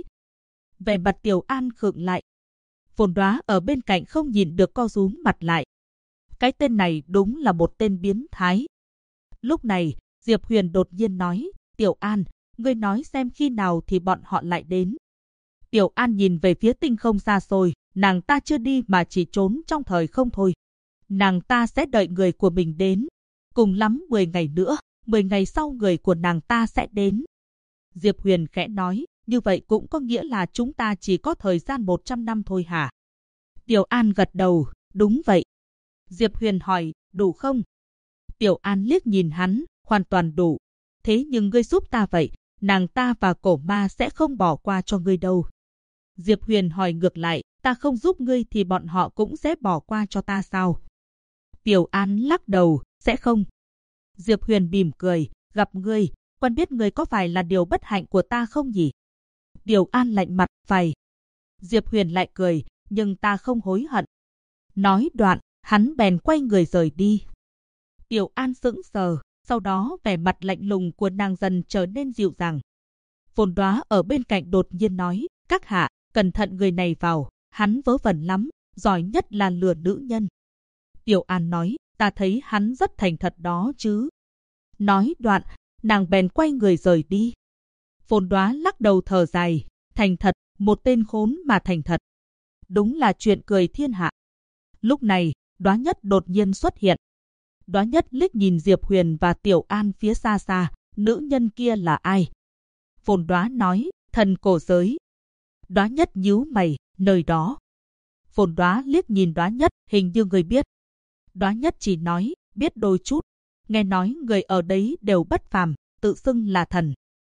Vẻ mặt Tiểu An khựng lại. Phồn Đóa ở bên cạnh không nhìn được co rúm mặt lại. Cái tên này đúng là một tên biến thái. Lúc này, Diệp Huyền đột nhiên nói, Tiểu An, ngươi nói xem khi nào thì bọn họ lại đến. Tiểu An nhìn về phía tinh không xa xôi, nàng ta chưa đi mà chỉ trốn trong thời không thôi. Nàng ta sẽ đợi người của mình đến. Cùng lắm 10 ngày nữa, 10 ngày sau người của nàng ta sẽ đến. Diệp Huyền khẽ nói, như vậy cũng có nghĩa là chúng ta chỉ có thời gian 100 năm thôi hả? Tiểu An gật đầu, đúng vậy. Diệp Huyền hỏi, đủ không? Tiểu An liếc nhìn hắn, hoàn toàn đủ. Thế nhưng ngươi giúp ta vậy, nàng ta và cổ ma sẽ không bỏ qua cho ngươi đâu. Diệp Huyền hỏi ngược lại, ta không giúp ngươi thì bọn họ cũng sẽ bỏ qua cho ta sao? Tiểu An lắc đầu, sẽ không. Diệp Huyền mỉm cười, gặp ngươi, quen biết ngươi có phải là điều bất hạnh của ta không nhỉ? Tiểu An lạnh mặt, phải. Diệp Huyền lại cười, nhưng ta không hối hận. Nói đoạn, hắn bèn quay người rời đi. Tiểu An sững sờ, sau đó vẻ mặt lạnh lùng của nàng dần trở nên dịu dàng. Phồn Đóa ở bên cạnh đột nhiên nói, các hạ, cẩn thận người này vào, hắn vớ vẩn lắm, giỏi nhất là lừa nữ nhân. Tiểu An nói, ta thấy hắn rất thành thật đó chứ. Nói đoạn, nàng bèn quay người rời đi. Phồn Đóa lắc đầu thở dài, thành thật, một tên khốn mà thành thật. Đúng là chuyện cười thiên hạ. Lúc này, Đóa Nhất đột nhiên xuất hiện. Đóa Nhất liếc nhìn Diệp Huyền và Tiểu An phía xa xa, nữ nhân kia là ai? Phồn Đóa nói, thần cổ giới. Đóa Nhất nhíu mày, nơi đó. Phồn Đóa liếc nhìn Đóa Nhất, hình như người biết. Đóa Nhất chỉ nói, biết đôi chút. Nghe nói người ở đấy đều bất phàm, tự xưng là thần.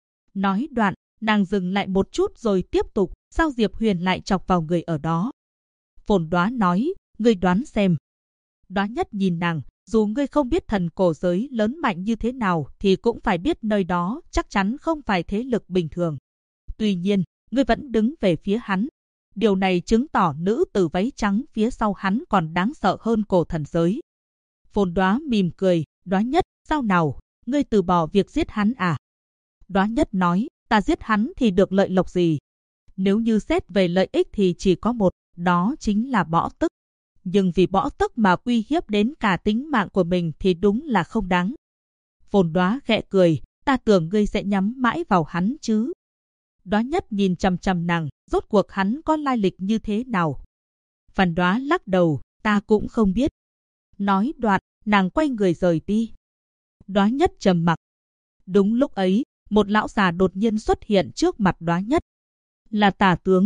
Nói đoạn, nàng dừng lại một chút rồi tiếp tục, sao Diệp Huyền lại chọc vào người ở đó? Phồn Đóa nói, ngươi đoán xem. Đóa Nhất nhìn nàng, dù ngươi không biết thần cổ giới lớn mạnh như thế nào thì cũng phải biết nơi đó chắc chắn không phải thế lực bình thường. Tuy nhiên, ngươi vẫn đứng về phía hắn. Điều này chứng tỏ nữ tử váy trắng phía sau hắn còn đáng sợ hơn cổ thần giới. Phồn Đóa mỉm cười, Đóa Nhất, sao nào, ngươi từ bỏ việc giết hắn à? Đóa Nhất nói, ta giết hắn thì được lợi lộc gì? Nếu như xét về lợi ích thì chỉ có một, đó chính là bỏ tức. Nhưng vì bỏ tức mà uy hiếp đến cả tính mạng của mình thì đúng là không đáng. Phồn Đóa khẽ cười, ta tưởng ngươi sẽ nhắm mãi vào hắn chứ. Đóa Nhất nhìn chằm chằm nàng, rốt cuộc hắn có lai lịch như thế nào? Phàn Đóa lắc đầu, ta cũng không biết. Nói đoạn, nàng quay người rời đi. Đóa Nhất trầm mặc. Đúng lúc ấy, một lão già đột nhiên xuất hiện trước mặt Đóa Nhất. Là Tả Tướng.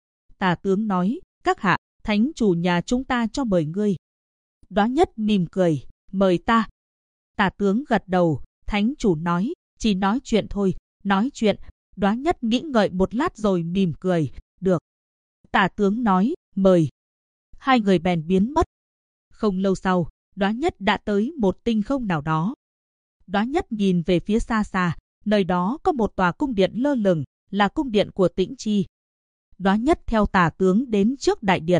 Tả Tướng nói, các hạ, thánh chủ nhà chúng ta cho mời ngươi. Đóa Nhất mỉm cười, mời ta. Tả Tướng gật đầu, thánh chủ nói, chỉ nói chuyện thôi, nói chuyện. Đóa Nhất nghĩ ngợi một lát rồi mỉm cười, được. Tả Tướng nói, mời. Hai người bèn biến mất. Không lâu sau, Đóa Nhất đã tới một tinh không nào đó. Đóa Nhất nhìn về phía xa xa, nơi đó có một tòa cung điện lơ lửng, là cung điện của Tĩnh Chi. Đóa Nhất theo Tả Tướng đến trước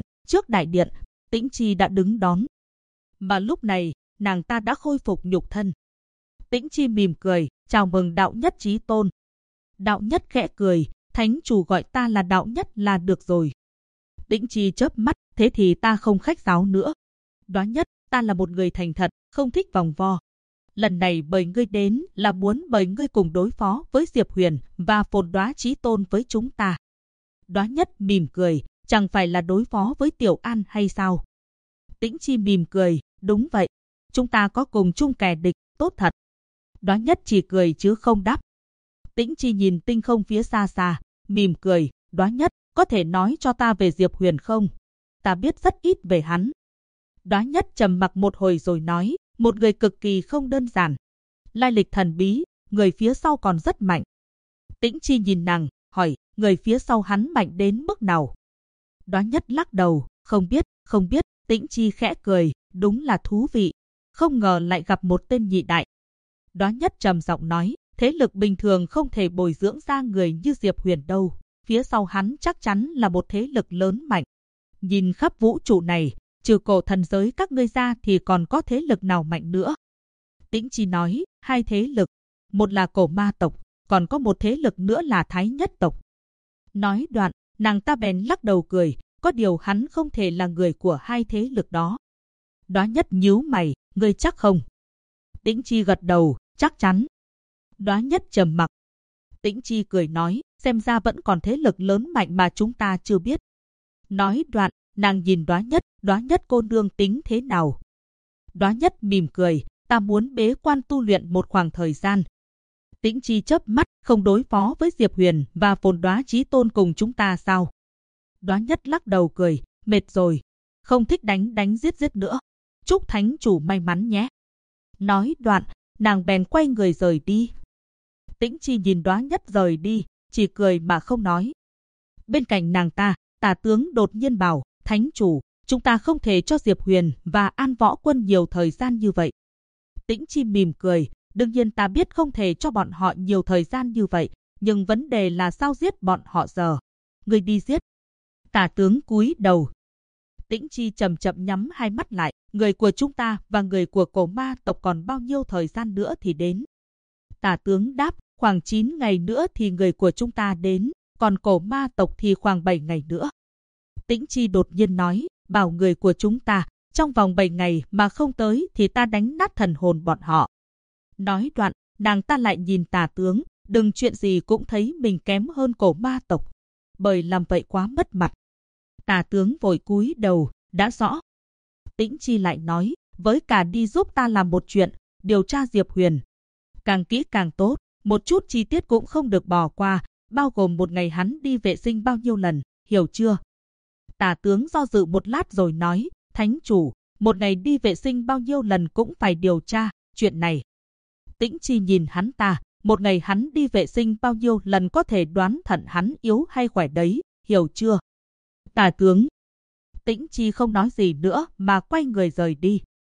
đại điện, Tĩnh Chi đã đứng đón. Mà lúc này, nàng ta đã khôi phục nhục thân. Tĩnh Chi mỉm cười, chào mừng đạo nhất chí tôn. Đạo nhất khẽ cười, thánh chủ gọi ta là đạo nhất là được rồi. Tĩnh Chi chớp mắt, thế thì ta không khách sáo nữa. Đóa Nhất, ta là một người thành thật, không thích vòng vo. Lần này mời ngươi đến là muốn mời ngươi cùng đối phó với Diệp Huyền và Phồn Đóa chí tôn với chúng ta. Đóa Nhất mỉm cười, chẳng phải là đối phó với Tiểu An hay sao? Tĩnh Chi mỉm cười, đúng vậy. Chúng ta có cùng chung kẻ địch, tốt thật. Đóa Nhất chỉ cười chứ không đáp. Tĩnh Chi nhìn tinh không phía xa xa, mỉm cười, Đóa Nhất, có thể nói cho ta về Diệp Huyền không? Ta biết rất ít về hắn. Đóa Nhất trầm mặc một hồi rồi nói, một người cực kỳ không đơn giản. Lai lịch thần bí, người phía sau còn rất mạnh. Tĩnh Chi nhìn nàng, hỏi, người phía sau hắn mạnh đến mức nào? Đóa Nhất lắc đầu, không biết. Tĩnh Chi khẽ cười, đúng là thú vị. Không ngờ lại gặp một tên nhị đại. Đóa Nhất trầm giọng nói, thế lực bình thường không thể bồi dưỡng ra người như Diệp Huyền đâu. phía sau hắn chắc chắn là một thế lực lớn mạnh. Nhìn khắp vũ trụ này, trừ cổ thần giới các ngươi ra thì còn có thế lực nào mạnh nữa? Tĩnh Chi nói, hai thế lực, một là cổ ma tộc, còn có một thế lực nữa là Thái Nhất tộc. Nói đoạn, nàng ta bèn lắc đầu cười, có điều hắn không thể là người của hai thế lực đó. Đóa Nhất nhíu mày, ngươi chắc không? Tĩnh Chi gật đầu, chắc chắn. Đóa Nhất trầm mặc. Tĩnh Chi cười nói, xem ra vẫn còn thế lực lớn mạnh mà chúng ta chưa biết. Nói đoạn, nàng nhìn Đóa Nhất cô nương tính thế nào? Đóa Nhất mỉm cười, ta muốn bế quan tu luyện một khoảng thời gian. Tĩnh Chi chớp mắt, không đối phó với Diệp Huyền và Phồn Đóa Chí Tôn cùng chúng ta sao? Đóa Nhất lắc đầu cười, mệt rồi, không thích đánh giết nữa. Chúc thánh chủ may mắn nhé. Nói đoạn, nàng bèn quay người rời đi. Tĩnh Chi nhìn Đóa Nhất rời đi, chỉ cười mà không nói. Bên cạnh nàng ta, Tả tướng đột nhiên bảo, thánh chủ, chúng ta không thể cho Diệp Huyền và An Võ Quân nhiều thời gian như vậy. Tĩnh Chi mỉm cười, đương nhiên ta biết không thể cho bọn họ nhiều thời gian như vậy, nhưng vấn đề là sao giết bọn họ giờ? Ngươi đi giết. Tả tướng cúi đầu. Tĩnh Chi chậm chậm nhắm hai mắt lại, người của chúng ta và người của cổ ma tộc còn bao nhiêu thời gian nữa thì đến? Tả tướng đáp, khoảng 9 ngày nữa thì người của chúng ta đến, còn cổ ma tộc thì khoảng 7 ngày nữa. Tĩnh Chi đột nhiên nói, bảo người của chúng ta, trong vòng 7 ngày mà không tới thì ta đánh nát thần hồn bọn họ. Nói đoạn, nàng ta lại nhìn Tả tướng, đừng chuyện gì cũng thấy mình kém hơn cổ ma tộc, bởi làm vậy quá mất mặt. Tả tướng vội cúi đầu, đã rõ. Tĩnh Chi lại nói, với cả đi giúp ta làm một chuyện, điều tra Diệp Huyền. Càng kỹ càng tốt, một chút chi tiết cũng không được bỏ qua, bao gồm một ngày hắn đi vệ sinh bao nhiêu lần, hiểu chưa? Tả tướng do dự một lát rồi nói, thánh chủ, một ngày đi vệ sinh bao nhiêu lần cũng phải điều tra, chuyện này. Tĩnh Chi nhìn hắn ta, một ngày hắn đi vệ sinh bao nhiêu lần có thể đoán thận hắn yếu hay khỏe đấy, hiểu chưa? Tả tướng. Tĩnh Chi không nói gì nữa mà quay người rời đi.